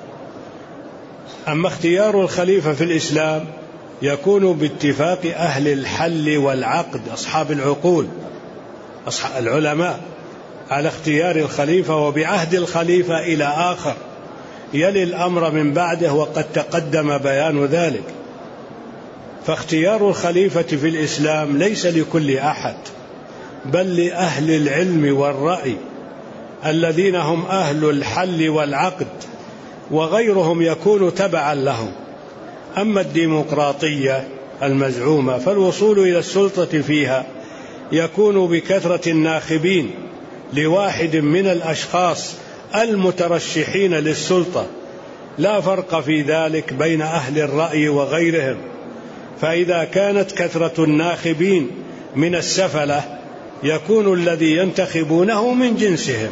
أما اختيار الخليفة في الإسلام يكون باتفاق أهل الحل والعقد، أصحاب العقول، أصحاب العلماء، على اختيار الخليفة وبعهد الخليفة إلى آخر يلي الأمر من بعده، وقد تقدم بيان ذلك. فاختيار الخليفة في الإسلام ليس لكل أحد، بل لأهل العلم والرأي الذين هم أهل الحل والعقد، وغيرهم يكون تبعا لهم. أما الديمقراطية المزعومة فالوصول إلى السلطة فيها يكون بكثرة الناخبين لواحد من الأشخاص المترشحين للسلطة، لا فرق في ذلك بين أهل الرأي وغيرهم. فإذا كانت كثرة الناخبين من السفلة يكون الذي ينتخبونه من جنسهم،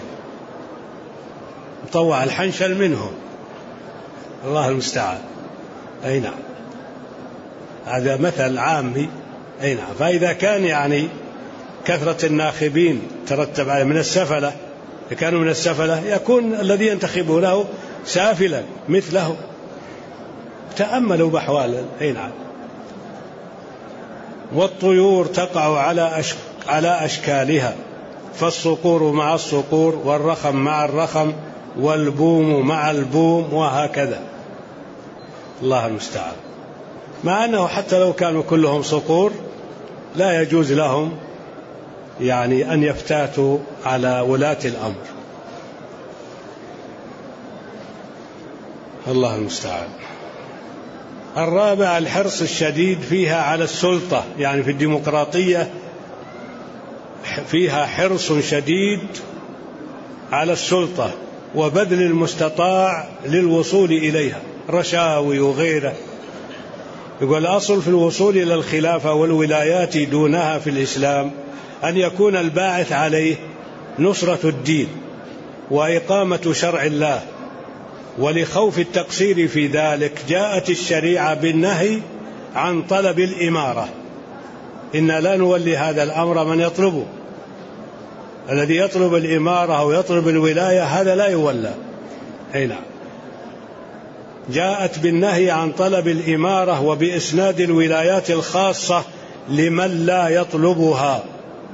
طوع الحنشل منهم، الله المستعان. أي نعم، هذا مثل عامي. أي نعم، فإذا كان يعني كثرة الناخبين ترتب عليه من السفلة، كانوا من السفلة يكون الذي ينتخبونه سافلا مثله. تأملوا بأحوال. أي نعم. والطيور تقع على أشكالها، فالصقور مع الصقور، والرخم مع الرخم، والبوم مع البوم، وهكذا. الله المستعان. مع أنه حتى لو كانوا كلهم صقور لا يجوز لهم يعني أن يفتاتوا على ولاة الأمر. الله المستعان. الرابع الحرص الشديد فيها على السلطة، يعني في الديمقراطية فيها حرص شديد على السلطة وبذل المستطاع للوصول إليها، رشاوي وغيره. يقول الأصل في الوصول إلى الخلافة والولايات دونها في الإسلام أن يكون الباعث عليه نصرة الدين وإقامة شرع الله، ولخوف التقصير في ذلك جاءت الشريعة بالنهي عن طلب الإمارة. إنا لا نولي هذا الأمر من يطلبه، الذي يطلب الإمارة أو يطلب الولاية هذا لا يولى. نعم. جاءت بالنهي عن طلب الإمارة وبإسناد الولايات الخاصة لمن لا يطلبها،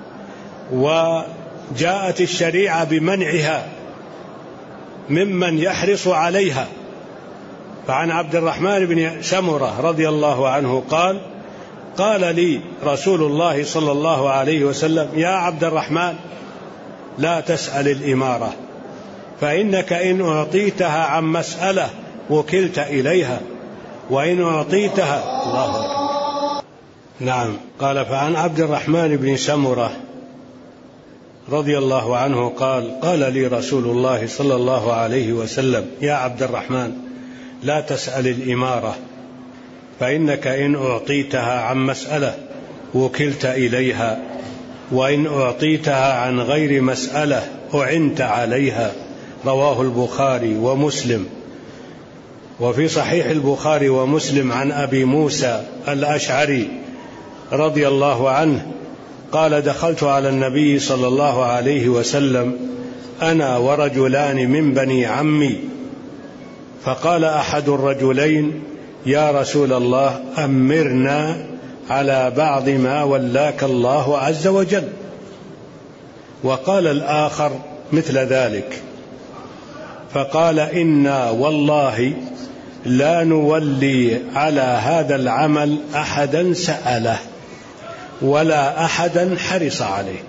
وجاءت الشريعة بمنعها ممن يحرص عليها. فعن عبد الرحمن بن سمرة رضي الله عنه قال: قال لي رسول الله صلى الله عليه وسلم: يا عبد الرحمن لا تسأل الإمارة، فإنك إن أعطيتها عن مسألة وكلت إليها، وإن أعطيتها الله أكبر. نعم. قال: فعن عبد الرحمن بن سمرة رضي الله عنه قال: قال لي رسول الله صلى الله عليه وسلم: يا عبد الرحمن لا تسأل الإمارة، فإنك إن أعطيتها عن مسألة وكلت إليها، وإن أعطيتها عن غير مسألة أعنت عليها. رواه البخاري ومسلم. وفي صحيح البخاري ومسلم عن أبي موسى الأشعري رضي الله عنه قال: دخلت على النبي صلى الله عليه وسلم أنا ورجلان من بني عمي، فقال أحد الرجلين: يا رسول الله أمرنا على بعض ما ولاك الله عز وجل. وقال الآخر مثل ذلك، فقال: إنا والله لا نولي على هذا العمل أحدا سأله ولا أحدا حرص عليه.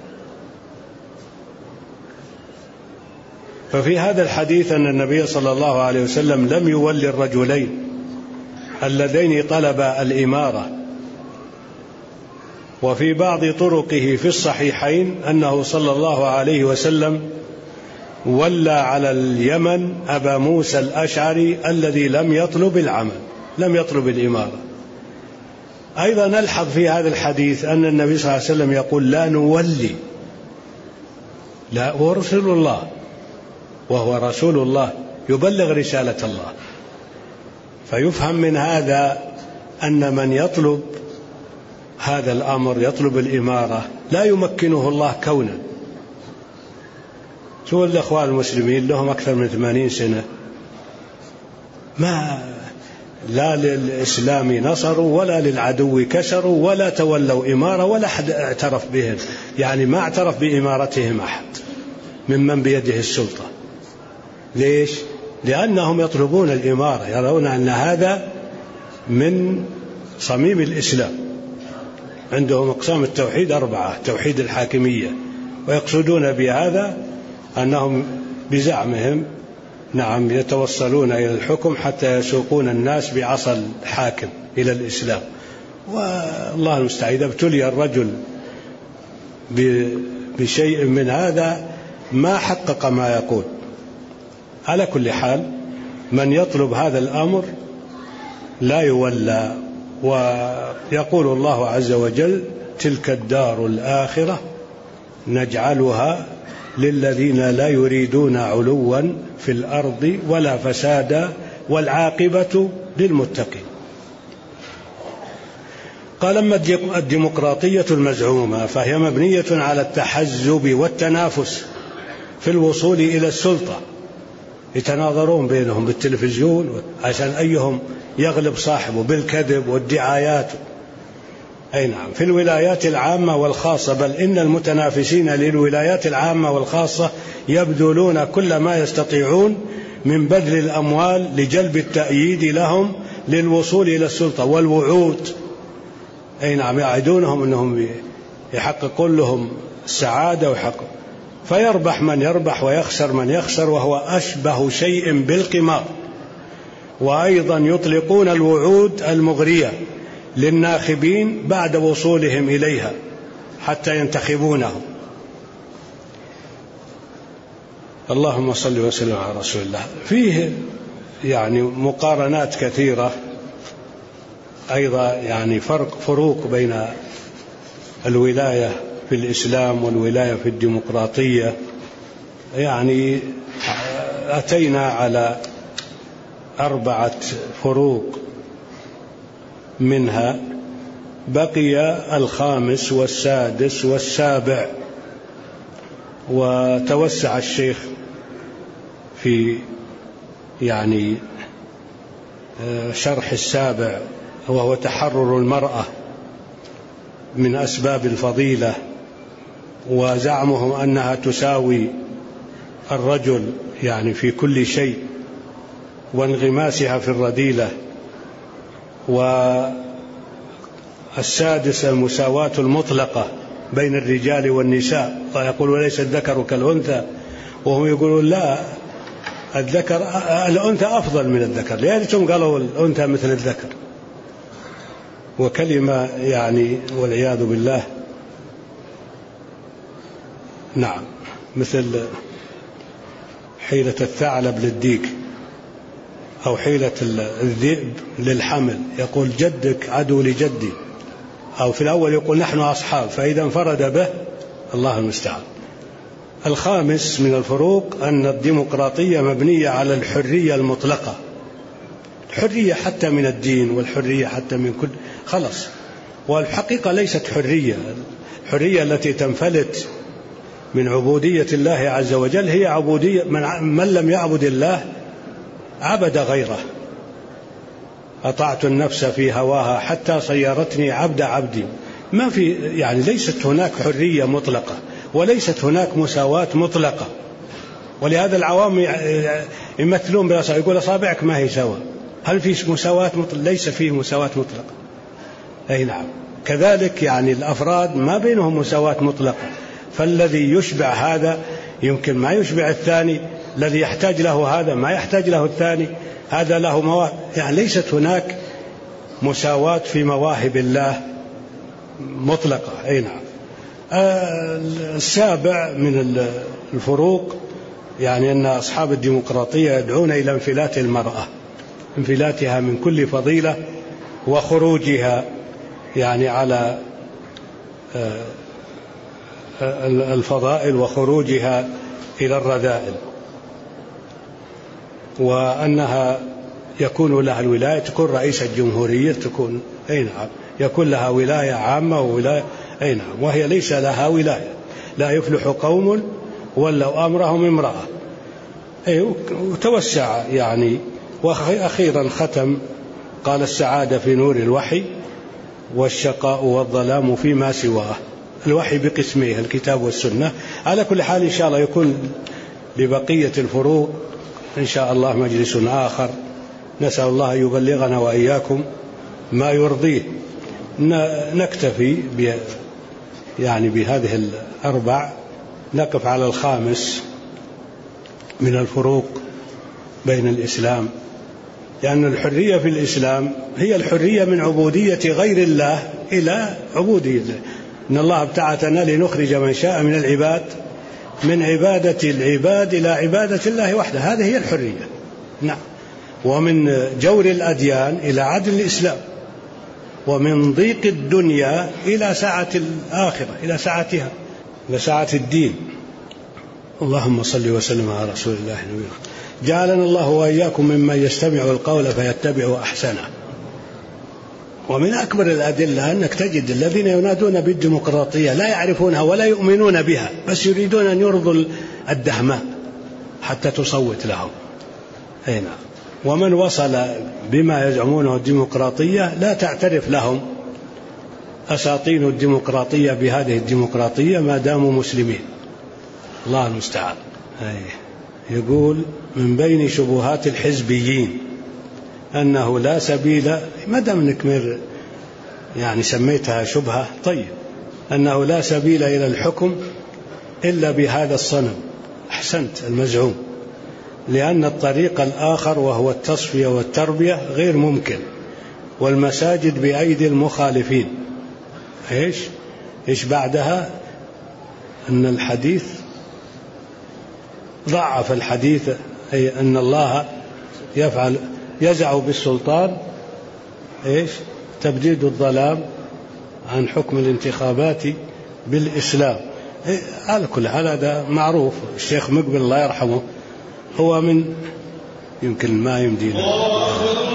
ففي هذا الحديث أن النبي صلى الله عليه وسلم لم يولي الرجلين اللذين طلبا الإمارة. وفي بعض طرقه في الصحيحين أنه صلى الله عليه وسلم ولى على اليمن أبا موسى الأشعري الذي لم يطلب العمل، لم يطلب الإمارة. أيضا نلحظ في هذا الحديث أن النبي صلى الله عليه وسلم يقول: لا نولي، لا، هو رسول الله، وهو رسول الله يبلغ رسالة الله. فيفهم من هذا أن من يطلب هذا الأمر، يطلب الإمارة، لا يمكنه الله كونا. شو الأخوان المسلمين لهم أكثر من 80 سنة ما لا للإسلام نصروا ولا للعدو كسروا ولا تولوا إمارة ولا أحد اعترف بهم، يعني ما اعترف بإمارتهم أحد ممن بيده السلطة. ليش؟ لأنهم يطلبون الإمارة، يرون أن هذا من صميم الإسلام. عندهم أقسام التوحيد 4: توحيد الحاكمية، ويقصدون بهذا أنهم بزعمهم نعم يتوصلون إلى الحكم حتى يسوقون الناس بعصا الحاكم إلى الإسلام. والله المستعان، إذا ابتلي الرجل بشيء من هذا ما حقق ما يقول. على كل حال، من يطلب هذا الأمر لا يولى. ويقول الله عز وجل: تلك الدار الآخرة نجعلها للذين لا يريدون علوا في الأرض ولا فسادا والعاقبة للمتقين. قال: أما الديمقراطية المزعومة فهي مبنية على التحزب والتنافس في الوصول إلى السلطة، يتناظرون بينهم بالتلفزيون عشان أيهم يغلب صاحبه بالكذب والدعايات. أي نعم. في الولايات العامة والخاصة، بل إن المتنافسين للولايات العامة والخاصة يبذلون كل ما يستطيعون من بذل الأموال لجلب التأييد لهم للوصول إلى السلطة والوعود. أي نعم، يعدونهم أنهم يحققون لهم السعادة ويحقق، فيربح من يربح ويخسر من يخسر، وهو أشبه شيء بالقمار. وأيضا يطلقون الوعود المغرية للناخبين بعد وصولهم إليها حتى ينتخبونهم. اللهم صل وسلم على رسول الله. فيه يعني مقارنات كثيرة أيضا، يعني فروق بين الولاية في الإسلام والولاية في الديمقراطية. يعني أتينا على 4 فروق منها، بقي 5 و6 و7. وتوسع الشيخ في شرح السابع، وهو تحرر المرأة من أسباب الفضيلة، وزعمهم أنها تساوي الرجل في كل شيء، وانغماسها في الرذيلة. والسادس المساواة المطلقة بين الرجال والنساء، ويقول وليس الذكر كالأنثى، وهم يقولون لا، الأنثى أفضل من الذكر، لذلك قالوا الأنثى مثل الذكر، وكلمة والعياذ بالله نعم مثل حيلة الثعلب للديك، أو حيلة الذئب للحمل. يقول جدك عدو لجدي، أو في الأول يقول نحن أصحاب، فإذا انفرد به الله المستعان. الخامس من الفروق أن الديمقراطية مبنية على الحرية المطلقة، الحرية حتى من الدين، والحرية حتى من كل خلص. والحقيقة ليست حرية، الحرية التي تنفلت من عبودية الله عز وجل هي عبودية من لم يعبد الله عبد غيره. أطعت النفس في هواها حتى صيرتني عبد عبدي. ما في ليست هناك حرية مطلقة، وليست هناك مساواة مطلقة. ولهذا العوام يمثلون بالأصابع، يقول أصابعك ما هي سوا. هل في مساواة مطلقة؟ ليس فيه مساواة مطلقة. أي نعم. كذلك الأفراد ما بينهم مساواة مطلقة، فالذي يشبع هذا يمكن ما يشبع الثاني، الذي يحتاج له هذا ما يحتاج له الثاني، هذا له مواهب. ليست هناك مساواة في مواهب الله مطلقة. أي نعم. السابع من الفروق أن أصحاب الديمقراطية يدعون إلى انفلات المرأة، انفلاتها من كل فضيلة، وخروجها على الفضائل، وخروجها إلى الرذائل، وأنها يكون لها الولاية، تكون رئيس الجمهورية، تكون يكون لها ولاية عامة وولاية وهي ليس لها ولاية. لا يفلح قوم ولوا أمرهم امرأة. وتوسع وأخيرا ختم قال السعادة في نور الوحي، والشقاء والظلام فيما سواه. الوحي بقسميه الكتاب والسنة. على كل حال إن شاء الله يكون لبقية الفروق إن شاء الله مجلس آخر. نسأل الله أن يبلغنا وإياكم ما يرضيه. نكتفي بهذه الأربع، نقف على الخامس من الفروق بين الإسلام، لأن الحرية في الإسلام هي الحرية من عبودية غير الله إلى عبودية الله. إن الله ابتعثنا لنخرج من شاء من العباد من عبادة العباد إلى عبادة الله وحده. هذه هي الحرية. نعم. ومن جور الأديان إلى عدل الإسلام، ومن ضيق الدنيا إلى سعة الآخرة، إلى سعتها، إلى سعة الدين. اللهم صل وسلم على رسول الله نبينا. جعلنا الله وإياكم ممن يستمع القول فيتبع أحسنه. ومن أكبر الأدلة أنك تجد الذين ينادون بالديمقراطية لا يعرفونها ولا يؤمنون بها، بس يريدون أن يرضوا الدهماء حتى تصوت لهم. نعم. ومن وصل بما يزعمونه الديمقراطية لا تعترف لهم أساطين الديمقراطية بهذه الديمقراطية ما داموا مسلمين. الله المستعان. يقول من بين شبهات الحزبيين أنه لا سبيل، ما دام انك سميتها شبهة، طيب، أنه لا سبيل إلى الحكم إلا بهذا الصنم. أحسنت المزعوم، لأن الطريق الآخر وهو التصفية والتربية غير ممكن، والمساجد بأيدي المخالفين. إيش بعدها؟ أن الحديث ضعف الحديث، أي أن الله يزع بالسلطان تبديد الظلام عن حكم الانتخابات بالإسلام. على كل حال هذا معروف. الشيخ مقبل الله يرحمه هو من يمكن ما يمدينا